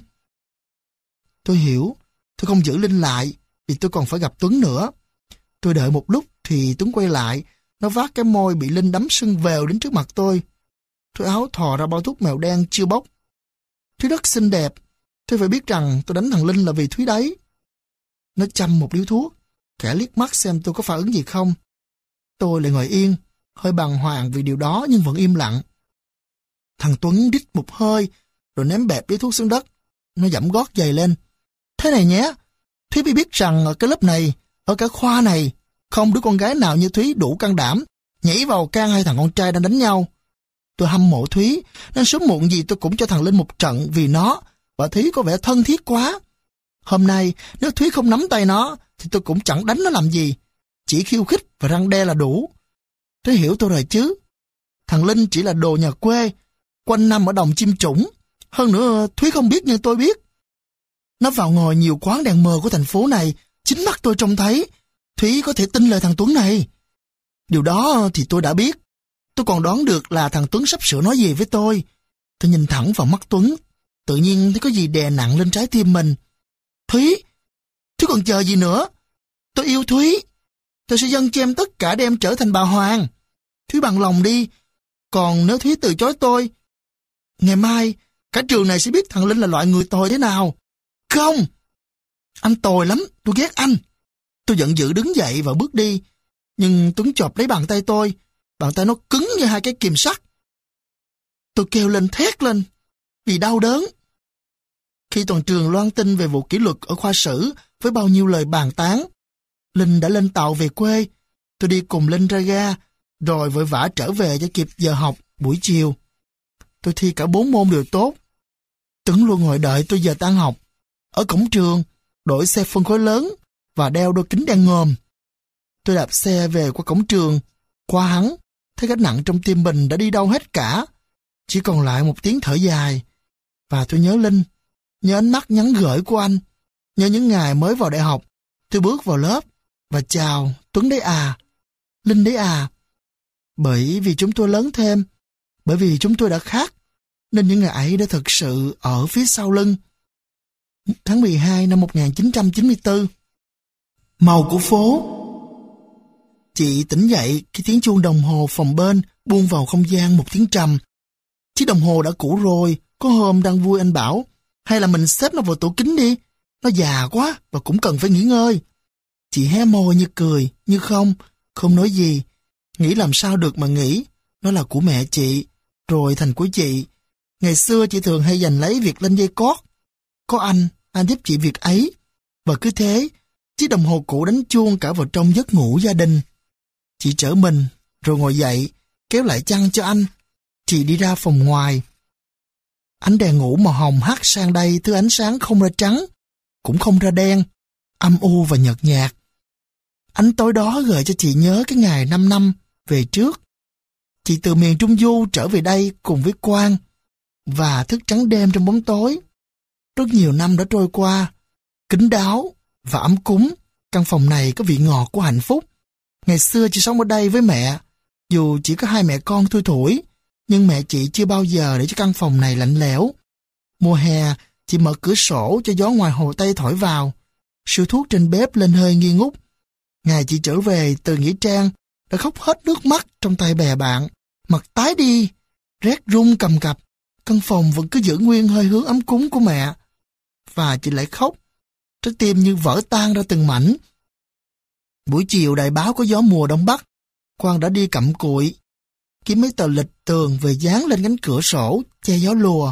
Tôi hiểu, tôi không giữ Linh lại vì tôi còn phải gặp Tuấn nữa. Tôi đợi một lúc thì Tuấn quay lại. Nó vác cái môi bị Linh đấm sưng vèo đến trước mặt tôi. Tôi áo thò ra bao thuốc mèo đen chưa bốc. Thúy rất xinh đẹp. Tôi phải biết rằng tôi đánh thằng Linh là vì Thúy đấy. Nó châm một điếu thuốc, khẽ liếc mắt xem tôi có phản ứng gì không. Tôi lại ngồi yên, hơi bàng hoàng vì điều đó nhưng vẫn im lặng. Thằng Tuấn đít một hơi, rồi ném bẹp điếu thuốc xuống đất. Nó giẫm gót giày lên. Thế này nhé, Thúy mới biết rằng ở cái lớp này, ở cả khoa này, không đứa con gái nào như Thúy đủ can đảm nhảy vào can hai thằng con trai đang đánh nhau. Tôi hâm mộ Thúy, nên sớm muộn gì tôi cũng cho thằng Linh một trận vì nó, và Thúy có vẻ thân thiết quá. Hôm nay, nếu Thúy không nắm tay nó, thì tôi cũng chẳng đánh nó làm gì. Chỉ khiêu khích và răng đe là đủ. Thúy hiểu tôi rồi chứ. Thằng Linh chỉ là đồ nhà quê, quanh năm ở đồng chim trũng. Hơn nữa, Thúy không biết nhưng tôi biết. Nó vào ngồi nhiều quán đèn mờ của thành phố này, chính mắt tôi trông thấy. Thúy có thể tin lời thằng Tuấn này. Điều đó thì tôi đã biết. Tôi còn đoán được là thằng Tuấn sắp sửa nói gì với tôi. Tôi nhìn thẳng vào mắt Tuấn. Tự nhiên thấy có gì đè nặng lên trái tim mình. Thúy, Thúy còn chờ gì nữa? Tôi yêu Thúy. tôi sẽ dâng cho em tất cả để em trở thành bà Hoàng. Thúy bằng lòng đi. Còn nếu Thúy từ chối tôi, ngày mai cả trường này sẽ biết thằng Linh là loại người tồi thế nào. Không! Anh tồi lắm, tôi ghét anh. Tôi giận dữ đứng dậy và bước đi. Nhưng Tuấn chộp lấy bàn tay tôi. Bàn tay nó cứng như hai cái kìm sắt. Tôi kêu lên thét lên vì đau đớn. Khi toàn trường loan tin về vụ kỷ luật ở khoa sử với bao nhiêu lời bàn tán, Linh đã lên tàu về quê. Tôi đi cùng Linh ra ga, rồi vội vã trở về cho kịp giờ học buổi chiều. Tôi thi cả bốn môn đều tốt. Tuấn luôn ngồi đợi tôi giờ tan học. Ở cổng trường, đổi xe phân khối lớn và đeo đôi kính đen ngòm. Tôi đạp xe về qua cổng trường, qua hắn, thấy gánh nặng trong tim mình đã đi đâu hết cả. Chỉ còn lại một tiếng thở dài. Và tôi nhớ Linh, nhớ ánh mắt nhắn gửi của anh, nhớ những ngày mới vào đại học. Tôi bước vào lớp và chào, Tuấn đấy à, Linh đấy à. Bởi vì chúng tôi lớn thêm, bởi vì chúng tôi đã khác, nên những ngày ấy đã thực sự ở phía sau lưng. Tháng mười hai năm một nghìn chín trăm chín mươi tư. Màu của phố. Chị tỉnh dậy khi tiếng chuông đồng hồ phòng bên buông vào không gian một tiếng trầm. Chiếc đồng hồ đã cũ rồi, có hôm đang vui anh bảo, hay là mình xếp nó vào tủ kính đi, nó già quá và cũng cần phải nghỉ ngơi. Chị hé môi như cười, như không, không nói gì. Nghĩ làm sao được mà nghĩ, nó là của mẹ chị, rồi thành của chị. Ngày xưa chị thường hay giành lấy việc lên dây cót. Có anh, anh giúp chị việc ấy. Và cứ thế, chiếc đồng hồ cũ đánh chuông cả vào trong giấc ngủ gia đình. Chị trở mình, rồi ngồi dậy, kéo lại chăn cho anh. Chị đi ra phòng ngoài. Ánh đèn ngủ màu hồng hắt sang đây thứ ánh sáng không ra trắng, cũng không ra đen, âm u và nhợt nhạt. Ánh tối đó gợi cho chị nhớ cái ngày năm năm về trước. Chị từ miền Trung Du trở về đây cùng với Quang và thức trắng đêm trong bóng tối. Rất nhiều năm đã trôi qua, kín đáo và ấm cúng, căn phòng này có vị ngọt của hạnh phúc. Ngày xưa chị sống ở đây với mẹ, dù chỉ có hai mẹ con thui thủi, nhưng mẹ chị chưa bao giờ để cho căn phòng này lạnh lẽo. Mùa hè, chị mở cửa sổ cho gió ngoài Hồ Tây thổi vào. Sưu thuốc trên bếp lên hơi nghi ngút. Ngày chị trở về từ Nghĩa Trang, đã khóc hết nước mắt trong tay bè bạn. Mặt tái đi, rét run cầm cập. Căn phòng vẫn cứ giữ nguyên hơi hướng ấm cúng của mẹ. Và chị lại khóc. Trái tim như vỡ tan ra từng mảnh. Buổi chiều đài báo có gió mùa đông bắc. Quang đã đi cặm cụi, kiếm mấy tờ lịch tường về dán lên cánh cửa sổ, che gió lùa.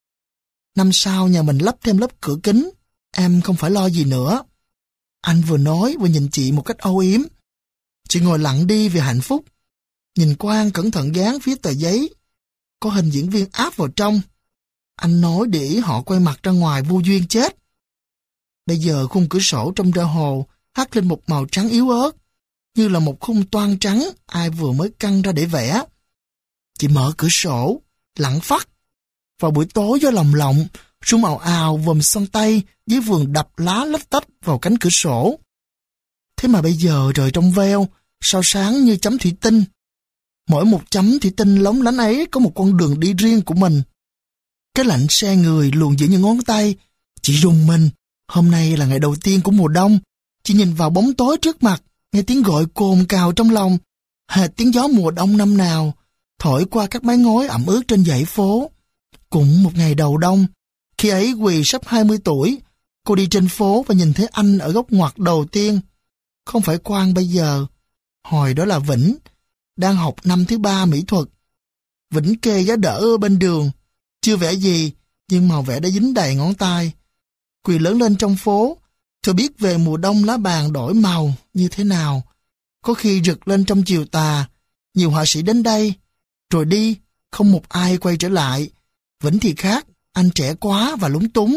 Năm sau nhà mình lắp thêm lớp cửa kính, em không phải lo gì nữa. Anh vừa nói vừa nhìn chị một cách âu yếm. Chị ngồi lặng đi vì hạnh phúc. Nhìn Quang cẩn thận dán phía tờ giấy, có hình diễn viên áp vào trong. Anh nói để ý họ quay mặt ra ngoài vô duyên chết. Bây giờ khung cửa sổ trong ra hồ hắt lên một màu trắng yếu ớt, như là một khung toan trắng ai vừa mới căng ra để vẽ. Chị mở cửa sổ, lặng phắt. Vào buổi tối gió lồng lộng, sum ào ào vòm xoăn tay dưới vườn đập lá lách tách vào cánh cửa sổ. Thế mà bây giờ trời trong veo, sao sáng như chấm thủy tinh. Mỗi một chấm thủy tinh lóng lánh ấy có một con đường đi riêng của mình. Cái lạnh se người luồn giữa những ngón tay. Chị rùng mình. Hôm nay là ngày đầu tiên của mùa đông. Chị nhìn vào bóng tối trước mặt, nghe tiếng gọi cồn cào trong lòng, hệt tiếng gió mùa đông năm nào, thổi qua các mái ngói ẩm ướt trên dãy phố. Cũng một ngày đầu đông, khi ấy Quỳ sắp hai mươi tuổi, cô đi trên phố và nhìn thấy anh ở góc ngoặt đầu tiên. Không phải Quang bây giờ, hồi đó là Vĩnh, đang học năm thứ ba mỹ thuật. Vĩnh kê giá đỡ bên đường, chưa vẽ gì, nhưng màu vẽ đã dính đầy ngón tay. Quỳ lớn lên trong phố, tôi biết về mùa đông lá bàn đổi màu như thế nào. Có khi rực lên trong chiều tà, nhiều họa sĩ đến đây, rồi đi, không một ai quay trở lại. Vĩnh thì khác, anh trẻ quá và lúng túng.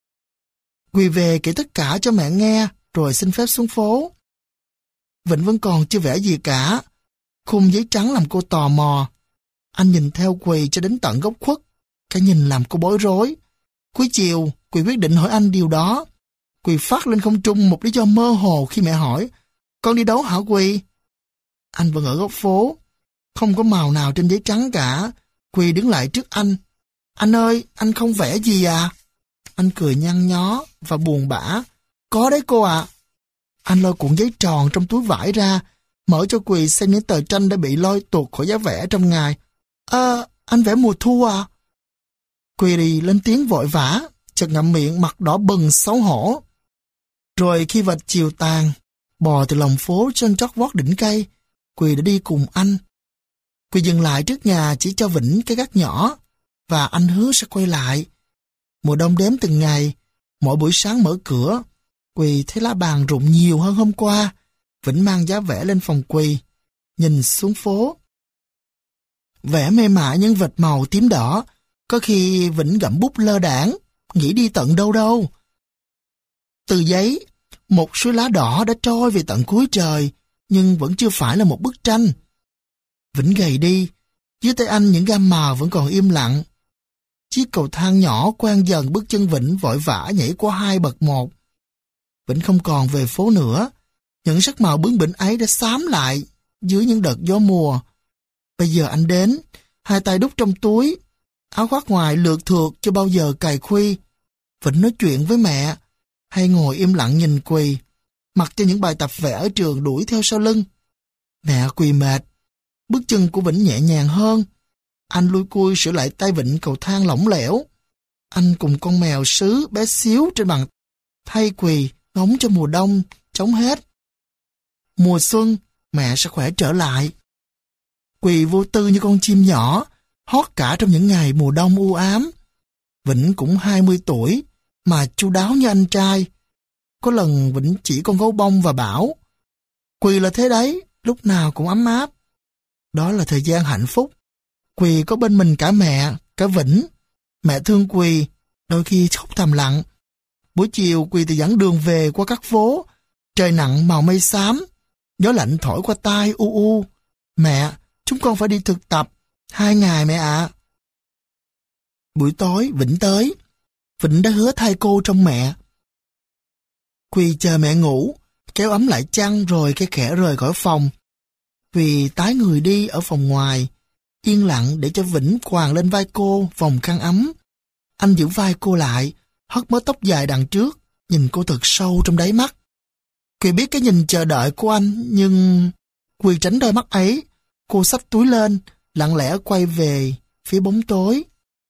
Quỳ về kể tất cả cho mẹ nghe, rồi xin phép xuống phố. Vĩnh vẫn còn chưa vẽ gì cả. Khung giấy trắng làm cô tò mò. Anh nhìn theo Quỳ cho đến tận góc khuất. Cái nhìn làm cô bối rối. Cuối chiều, Quỳ quyết định hỏi anh điều đó. Quỳ phát lên không trung một lý do mơ hồ khi mẹ hỏi, con đi đâu hả Quỳ? Anh vẫn ở góc phố. Không có màu nào trên giấy trắng cả. Quỳ đứng lại trước anh. Anh ơi, anh không vẽ gì à? Anh cười nhăn nhó và buồn bã. Có đấy cô ạ. À. Anh lôi cuộn giấy tròn trong túi vải ra, mở cho Quỳ xem những tờ tranh đã bị lôi tuột khỏi giá vẽ trong ngày. À, anh vẽ mùa thu à? Quỳ lên tiếng vội vã, chợt ngậm miệng mặt đỏ bừng xấu hổ. Rồi khi vạch chiều tàn, bò từ lòng phố trên trót vót đỉnh cây, Quỳ đã đi cùng anh. Quỳ dừng lại trước nhà chỉ cho Vĩnh cái gác nhỏ, và anh hứa sẽ quay lại. Mùa đông đếm từng ngày, mỗi buổi sáng mở cửa, Quỳ thấy lá bàn rụng nhiều hơn hôm qua. Vĩnh mang giá vẽ lên phòng Quỳ, nhìn xuống phố. Vẽ mê mải những vệt màu tím đỏ, có khi Vĩnh gặm bút lơ đãng, nghĩ đi tận đâu đâu. Từ giấy, một suối lá đỏ đã trôi về tận cuối trời, nhưng vẫn chưa phải là một bức tranh. Vĩnh gầy đi, dưới tay anh những gam màu vẫn còn im lặng. Chiếc cầu thang nhỏ quen dần bước chân Vĩnh vội vã nhảy qua hai bậc một. Vĩnh không còn về phố nữa, những sắc màu bướng bỉnh ấy đã xám lại dưới những đợt gió mùa. Bây giờ anh đến, hai tay đút trong túi, áo khoác ngoài lượt thượt cho bao giờ cài khuy. Vĩnh nói chuyện với mẹ, hay ngồi im lặng nhìn Quỳ, mặc cho những bài tập vẽ ở trường đuổi theo sau lưng. Mẹ Quỳ mệt, bước chân của Vĩnh nhẹ nhàng hơn. Anh lui cui sửa lại tay Vĩnh cầu thang lỏng lẻo. Anh cùng con mèo sứ bé xíu trên bàn thay Quỳ ngóng cho mùa đông chống hết. Mùa xuân, mẹ sẽ khỏe trở lại. Quỳ vô tư như con chim nhỏ, hót cả trong những ngày mùa đông u ám. Vĩnh cũng hai mươi tuổi, mà chu đáo như anh trai. Có lần Vĩnh chỉ con gấu bông và bảo, Quỳ là thế đấy, lúc nào cũng ấm áp. Đó là thời gian hạnh phúc. Quỳ có bên mình cả mẹ, cả Vĩnh. Mẹ thương Quỳ, đôi khi khóc thầm lặng. Buổi chiều Quỳ thì dẫn đường về qua các phố. Trời nặng màu mây xám, gió lạnh thổi qua tai u u. Mẹ, chúng con phải đi thực tập. Hai ngày mẹ ạ. Buổi tối Vĩnh tới. Vĩnh đã hứa thay cô trong mẹ. Quỳ chờ mẹ ngủ, kéo ấm lại chăn rồi cái khẽ rời khỏi phòng. Vì tái người đi ở phòng ngoài, yên lặng để cho Vĩnh quàng lên vai cô vòng khăn ấm. Anh giữ vai cô lại, hất mớ tóc dài đằng trước, nhìn cô thật sâu trong đáy mắt. Quỳ biết cái nhìn chờ đợi của anh, nhưng Quỳ tránh đôi mắt ấy. Cô xách túi lên, lặng lẽ quay về phía bóng tối.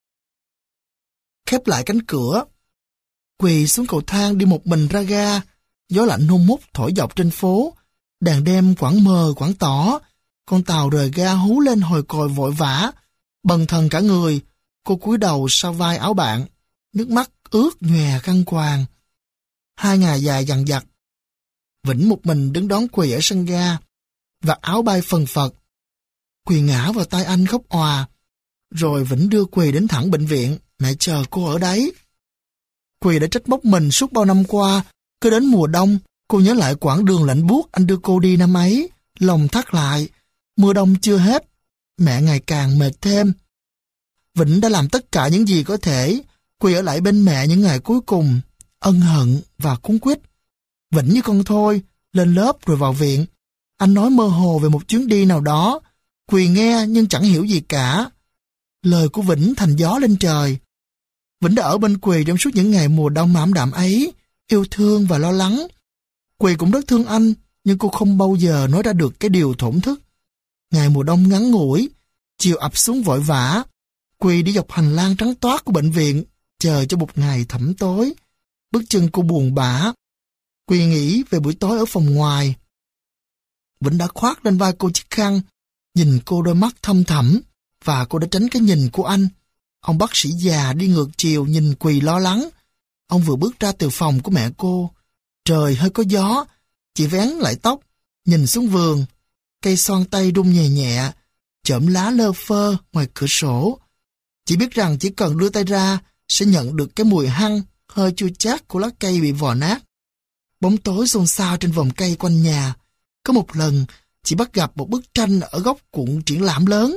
Khép lại cánh cửa, Quỳ xuống cầu thang đi một mình ra ga. Gió lạnh hun hút thổi dọc trên phố. Đàn đêm quảng mờ quảng tỏ. Con tàu rời ga hú lên hồi còi vội vã. Bần thần cả người, cô cúi đầu sau vai áo bạn, nước mắt ướt nhòe khăn quàng. Hai ngày dài dằng dặc, Vĩnh một mình đứng đón Quỳ ở sân ga, vạt áo bay phần phật. Quỳ ngã vào tay anh khóc òa, rồi Vĩnh đưa Quỳ đến thẳng bệnh viện. Mẹ chờ cô ở đấy. Quỳ đã trách móc mình suốt bao năm qua. Cứ đến mùa đông, cô nhớ lại quãng đường lạnh buốt anh đưa cô đi năm ấy. Lòng thắt lại. Mùa đông chưa hết, mẹ ngày càng mệt thêm. Vĩnh đã làm tất cả những gì có thể. Quỳ ở lại bên mẹ những ngày cuối cùng, ân hận và cuống quýt. Vĩnh như con Thôi, lên lớp rồi vào viện. Anh nói mơ hồ về một chuyến đi nào đó. Quỳ nghe nhưng chẳng hiểu gì cả. Lời của Vĩnh thành gió lên trời. Vĩnh đã ở bên Quỳ trong suốt những ngày mùa đông ảm đạm ấy, yêu thương và lo lắng. Quỳ cũng rất thương anh, nhưng cô không bao giờ nói ra được cái điều thổn thức. Ngày mùa đông ngắn ngủi, chiều ập xuống vội vã. Quỳ đi dọc hành lang trắng toát của bệnh viện, chờ cho một ngày thẫm tối. Bước chân cô buồn bã. Quỳ nghĩ về buổi tối ở phòng ngoài. Vĩnh đã khoác lên vai cô chiếc khăn, nhìn cô đôi mắt thâm thẳm, và cô đã tránh cái nhìn của anh. Ông bác sĩ già đi ngược chiều nhìn Quỳ lo lắng. Ông vừa bước ra từ phòng của mẹ cô. Trời hơi có gió, chị vén lại tóc, nhìn xuống vườn. Cây xoan tây rung nhẹ nhẹ, chởm lá lơ phơ ngoài cửa sổ. Chị biết rằng chỉ cần đưa tay ra sẽ nhận được cái mùi hăng, hơi chua chát của lá cây bị vò nát. Bóng tối xôn xao trên vòng cây quanh nhà. Có một lần, chị bắt gặp một bức tranh ở góc cuộn triển lãm lớn.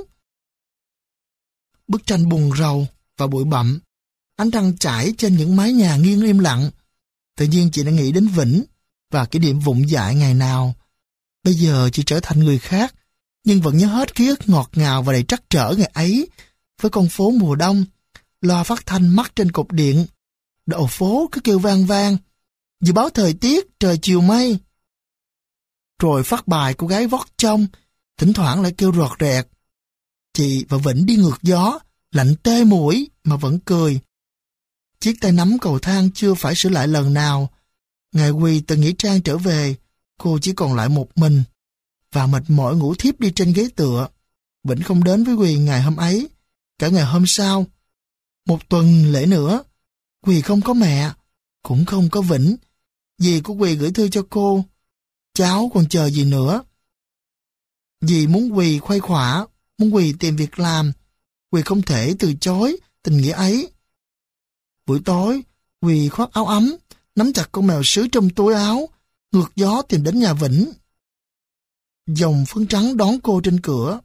Bức tranh buồn rầu và bụi bặm, ánh trăng trải trên những mái nhà nghiêng im lặng. Tự nhiên chị đã nghĩ đến Vĩnh và kỷ niệm vụng dại ngày nào. Bây giờ chị trở thành người khác, nhưng vẫn nhớ hết ký ức ngọt ngào và đầy trắc trở ngày ấy, với con phố mùa đông, loa phát thanh mắc trên cột điện. Đầu phố cứ kêu vang vang, dự báo thời tiết trời chiều mây, rồi phát bài cô gái vót trong, thỉnh thoảng lại kêu rọt rẹt. Chị và Vĩnh đi ngược gió, lạnh tê mũi mà vẫn cười. Chiếc tay nắm cầu thang chưa phải sửa lại lần nào. Ngày Quỳ từ nghĩa trang trở về, cô chỉ còn lại một mình, và mệt mỏi ngủ thiếp đi trên ghế tựa. Vĩnh không đến với Quỳ ngày hôm ấy, cả ngày hôm sau. Một tuần lễ nữa, Quỳ không có mẹ, cũng không có Vĩnh. Dì của Quỳ gửi thư cho cô. Cháu còn chờ gì nữa? Dì muốn Quỳ khuây khỏa, muốn Quỳ tìm việc làm. Quỳ không thể từ chối tình nghĩa ấy. Buổi tối, Quỳ khoác áo ấm, nắm chặt con mèo sứ trong túi áo, ngược gió tìm đến nhà Vĩnh. Dòng phấn trắng đón cô trên cửa.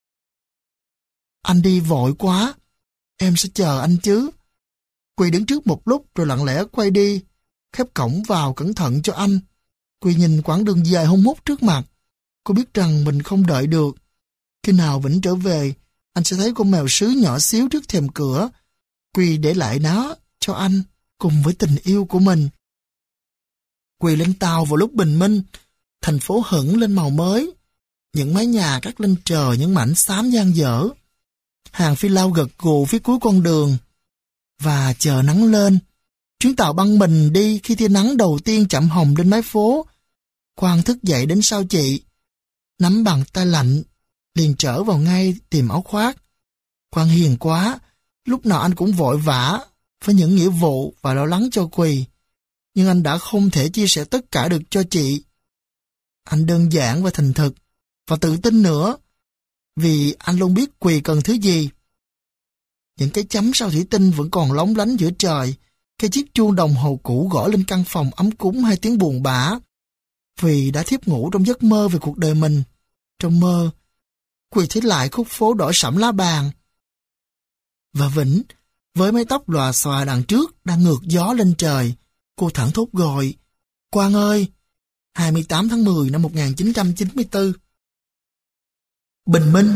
Anh đi vội quá, em sẽ chờ anh chứ. Quỳ đứng trước một lúc rồi lặng lẽ quay đi, khép cổng vào cẩn thận cho anh. Quỳ nhìn quãng đường dài hung hút trước mặt. Cô biết rằng mình không đợi được. Khi nào Vĩnh trở về, anh sẽ thấy con mèo sứ nhỏ xíu trước thềm cửa. Quỳ để lại nó cho anh cùng với tình yêu của mình. Quỳ lên tàu vào lúc bình minh, thành phố hửng lên màu mới. Những mái nhà cắt lên trời những mảnh xám dang dở. Hàng phi lao gật gù phía cuối con đường. Và chờ nắng lên. Chuyến tàu băng mình đi khi tia nắng đầu tiên chạm hồng lên mái phố. Quang thức dậy đến sau chị. Nắm bàn tay lạnh, liền trở vào ngay tìm áo khoác. Quang hiền quá, lúc nào anh cũng vội vã với những nghĩa vụ và lo lắng cho Quỳ. Nhưng anh đã không thể chia sẻ tất cả được cho chị. Anh đơn giản và thành thực, và tự tin nữa, vì anh luôn biết Quỳ cần thứ gì. Những cái chấm sao thủy tinh vẫn còn lóng lánh giữa trời, cái chiếc chuông đồng hồ cũ gõ lên căn phòng ấm cúng hai tiếng buồn bã. Vì đã thiếp ngủ trong giấc mơ về cuộc đời mình. Trong mơ, Quỳ thấy lại khúc phố đỏ sẫm lá bàn. Và Vĩnh, với mái tóc lòa xòa đằng trước đang ngược gió lên trời, cô thẳng thốt gọi, Quang ơi! hai mươi tám tháng mười năm một nghìn chín trăm chín mươi tư. Bình minh.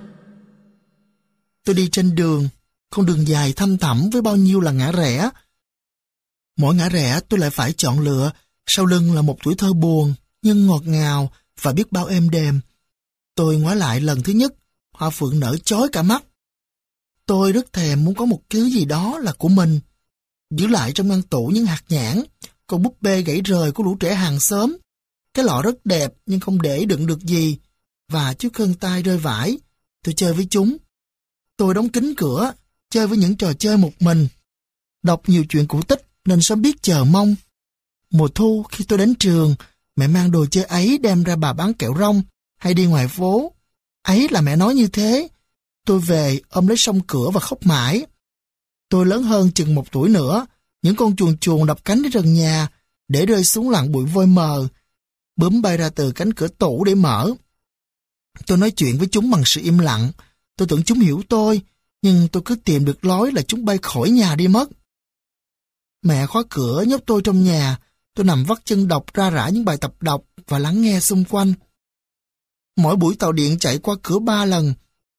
Tôi đi trên đường, con đường dài thăm thẳm với bao nhiêu là ngã rẽ. Mỗi ngã rẽ tôi lại phải chọn lựa, sau lưng là một tuổi thơ buồn, nhưng ngọt ngào và biết bao êm đềm. Tôi ngoái lại lần thứ nhất, hoa phượng nở chói cả mắt. Tôi rất thèm muốn có một thứ gì đó là của mình. Giữ lại trong ngăn tủ những hạt nhãn, con búp bê gãy rời của lũ trẻ hàng xóm. Cái lọ rất đẹp nhưng không để đựng được gì. Và chiếc khăn tay rơi vãi, tôi chơi với chúng. Tôi đóng kín cửa, chơi với những trò chơi một mình. Đọc nhiều chuyện cổ tích nên sớm biết chờ mong. Mùa thu khi tôi đến trường, mẹ mang đồ chơi ấy đem ra bà bán kẹo rong hay đi ngoài phố. Ấy là mẹ nói như thế. Tôi về ôm lấy song cửa và khóc mãi. Tôi lớn hơn chừng một tuổi nữa, những con chuồn chuồn đập cánh đến trần nhà để rơi xuống lặng bụi vôi mờ. Bướm bay ra từ cánh cửa tủ để mở. Tôi nói chuyện với chúng bằng sự im lặng. Tôi tưởng chúng hiểu tôi, nhưng tôi cứ tìm được lối là chúng bay khỏi nhà đi mất. Mẹ khóa cửa nhốt tôi trong nhà. Tôi nằm vắt chân đọc ra rã những bài tập đọc và lắng nghe xung quanh. Mỗi buổi tàu điện chạy qua cửa ba lần,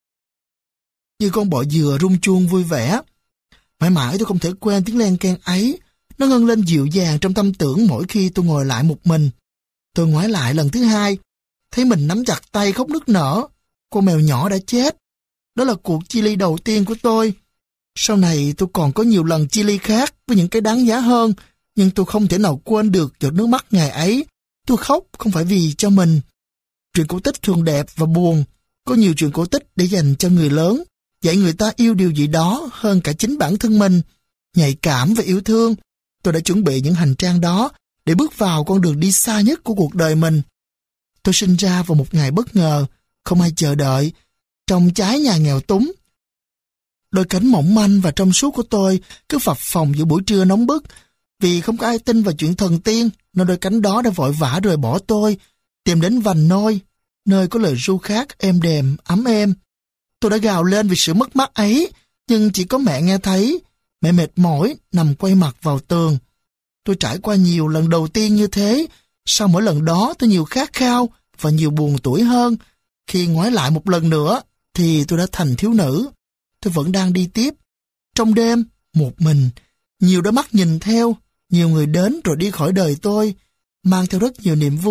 như con bọ dừa rung chuông vui vẻ. Mãi mãi tôi không thể quên tiếng len keng ấy. Nó ngân lên dịu dàng trong tâm tưởng mỗi khi tôi ngồi lại một mình. Tôi ngoái lại lần thứ hai, thấy mình nắm chặt tay khóc nức nở. Con mèo nhỏ đã chết. Đó là cuộc chia ly đầu tiên của tôi. Sau này tôi còn có nhiều lần chia ly khác với những cái đáng giá hơn, nhưng tôi không thể nào quên được giọt nước mắt ngày ấy. Tôi khóc không phải vì cho mình. Truyện cổ tích thường đẹp và buồn. Có nhiều truyện cổ tích để dành cho người lớn, dạy người ta yêu điều gì đó hơn cả chính bản thân mình. Nhạy cảm và yêu thương, tôi đã chuẩn bị những hành trang đó để bước vào con đường đi xa nhất của cuộc đời mình. Tôi sinh ra vào một ngày bất ngờ, không ai chờ đợi, trong trái nhà nghèo túng. Đôi cánh mỏng manh và trong suốt của tôi cứ phập phồng giữa buổi trưa nóng bức. Vì không có ai tin vào chuyện thần tiên, nên đôi cánh đó đã vội vã rời bỏ tôi, tìm đến Vành Nôi, nơi có lời ru khác êm đềm, ấm êm. Tôi đã gào lên vì sự mất mát ấy, nhưng chỉ có mẹ nghe thấy. Mẹ mệt mỏi, nằm quay mặt vào tường. Tôi trải qua nhiều lần đầu tiên như thế. Sau mỗi lần đó tôi nhiều khát khao và nhiều buồn tủi hơn. Khi ngoái lại một lần nữa, thì tôi đã thành thiếu nữ. Tôi vẫn đang đi tiếp. Trong đêm, một mình, nhiều đôi mắt nhìn theo, nhiều người đến rồi đi khỏi đời tôi, mang theo rất nhiều niềm vui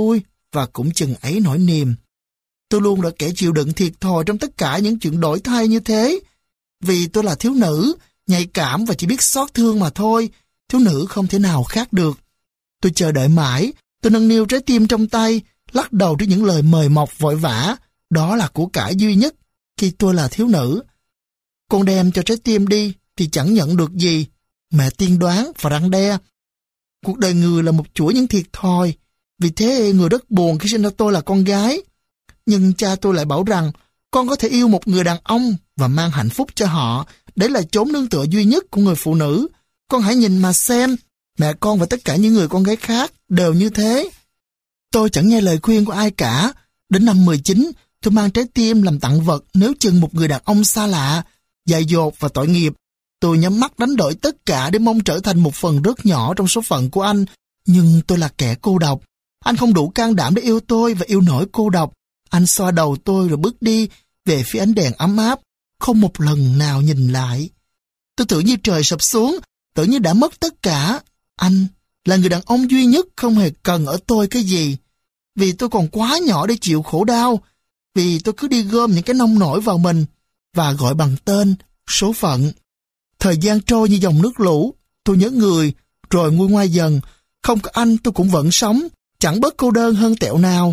và cũng chừng ấy nỗi niềm. Tôi luôn đã kẻ chịu đựng thiệt thòi trong tất cả những chuyện đổi thay như thế. Vì tôi là thiếu nữ, nhạy cảm và chỉ biết xót thương mà thôi. Thiếu nữ không thể nào khác được. Tôi chờ đợi mãi, tôi nâng niu trái tim trong tay, lắc đầu trước những lời mời mọc vội vã. Đó là của cải duy nhất khi tôi là thiếu nữ. Con đem cho trái tim đi thì chẳng nhận được gì. Mẹ tiên đoán và răn đe. Cuộc đời người là một chuỗi những thiệt thòi. Vì thế người rất buồn khi sinh ra tôi là con gái. Nhưng cha tôi lại bảo rằng con có thể yêu một người đàn ông và mang hạnh phúc cho họ. Đấy là chốn nương tựa duy nhất của người phụ nữ. Con hãy nhìn mà xem. Mẹ con và tất cả những người con gái khác đều như thế. Tôi chẳng nghe lời khuyên của ai cả. Đến năm mười chín, tôi mang trái tim làm tặng vật nếu chừng một người đàn ông xa lạ, dại dột và tội nghiệp. Tôi nhắm mắt đánh đổi tất cả để mong trở thành một phần rất nhỏ trong số phận của anh. Nhưng tôi là kẻ cô độc. Anh không đủ can đảm để yêu tôi và yêu nổi cô độc. Anh xoa đầu tôi rồi bước đi về phía ánh đèn ấm áp, không một lần nào nhìn lại. Tôi tưởng như trời sập xuống, tưởng như đã mất tất cả. Anh là người đàn ông duy nhất không hề cần ở tôi cái gì. Vì tôi còn quá nhỏ để chịu khổ đau. Vì tôi cứ đi gom những cái nông nổi vào mình và gọi bằng tên, số phận. Thời gian trôi như dòng nước lũ. Tôi nhớ người, rồi nguôi ngoai dần. Không có anh tôi cũng vẫn sống, chẳng bớt cô đơn hơn tẹo nào.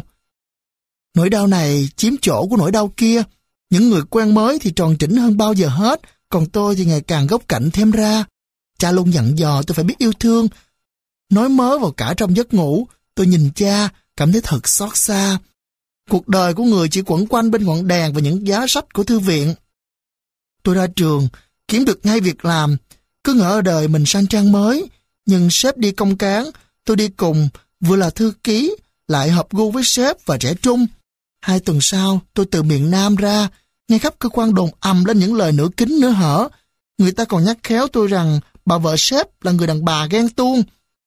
Nỗi đau này chiếm chỗ của nỗi đau kia. Những người quen mới thì tròn trĩnh hơn bao giờ hết, còn tôi thì ngày càng góc cạnh thêm ra. Cha luôn dặn dò tôi phải biết yêu thương. Nói mớ vào cả trong giấc ngủ, tôi nhìn cha, cảm thấy thật xót xa. Cuộc đời của người chỉ quẩn quanh bên ngọn đèn và những giá sách của thư viện. Tôi ra trường, kiếm được ngay việc làm, cứ ngỡ ở đời mình sang trang mới. Nhưng sếp đi công cán, tôi đi cùng, vừa là thư ký, lại hợp gu với sếp và trẻ trung. Hai tuần sau, tôi từ miền Nam ra, nghe khắp cơ quan đồn ầm lên những lời nửa kính nửa hở. Người ta còn nhắc khéo tôi rằng bà vợ sếp là người đàn bà ghen tuông.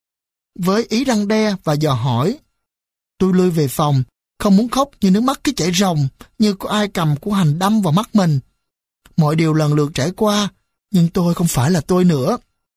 Với ý răn đe và dò hỏi, tôi lui về phòng, không muốn khóc nhưng nước mắt cứ chảy ròng, như có ai cầm củ hành đâm vào mắt mình. Mọi điều lần lượt trải qua, nhưng tôi không phải là tôi nữa.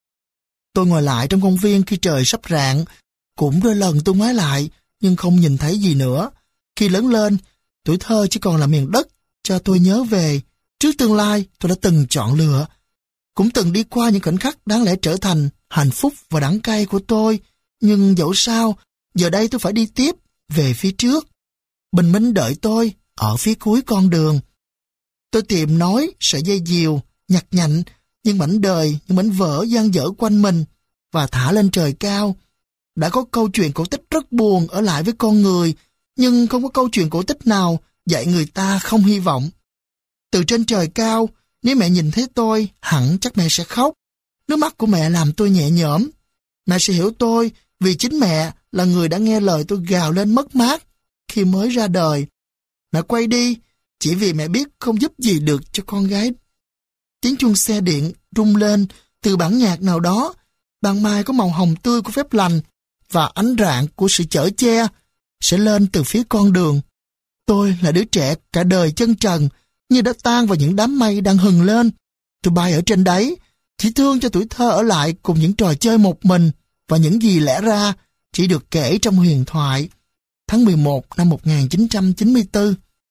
Tôi ngồi lại trong công viên khi trời sắp rạng, cũng đôi lần tôi ngoái lại, nhưng không nhìn thấy gì nữa. Khi lớn lên, tuổi thơ chỉ còn là miền đất cho tôi nhớ về. Trước tương lai tôi đã từng chọn lựa, cũng từng đi qua những khoảnh khắc đáng lẽ trở thành hạnh phúc và đắng cay của tôi. Nhưng dẫu sao, giờ đây tôi phải đi tiếp, về phía trước. Bình minh đợi tôi ở phía cuối con đường. Tôi tìm nói sợi dây diều, nhặt nhạnh, những mảnh đời, những mảnh vỡ dang dở quanh mình và thả lên trời cao. Đã có câu chuyện cổ tích rất buồn ở lại với con người, nhưng không có câu chuyện cổ tích nào dạy người ta không hy vọng. Từ trên trời cao, nếu mẹ nhìn thấy tôi, hẳn chắc mẹ sẽ khóc. Nước mắt của mẹ làm tôi nhẹ nhõm. Mẹ sẽ hiểu tôi vì chính mẹ là người đã nghe lời tôi gào lên mất mát khi mới ra đời. Mẹ quay đi chỉ vì mẹ biết không giúp gì được cho con gái. Tiếng chuông xe điện rung lên từ bản nhạc nào đó. Ban mai có màu hồng tươi của phép lành và ánh rạng của sự chở che sẽ lên từ phía con đường. Tôi là đứa trẻ cả đời chân trần, như đã tan vào những đám mây đang hừng lên. Tôi bay ở trên đấy, chỉ thương cho tuổi thơ ở lại cùng những trò chơi một mình và những gì lẽ ra chỉ được kể trong huyền thoại. Tháng mười một năm một nghìn chín trăm chín mươi tư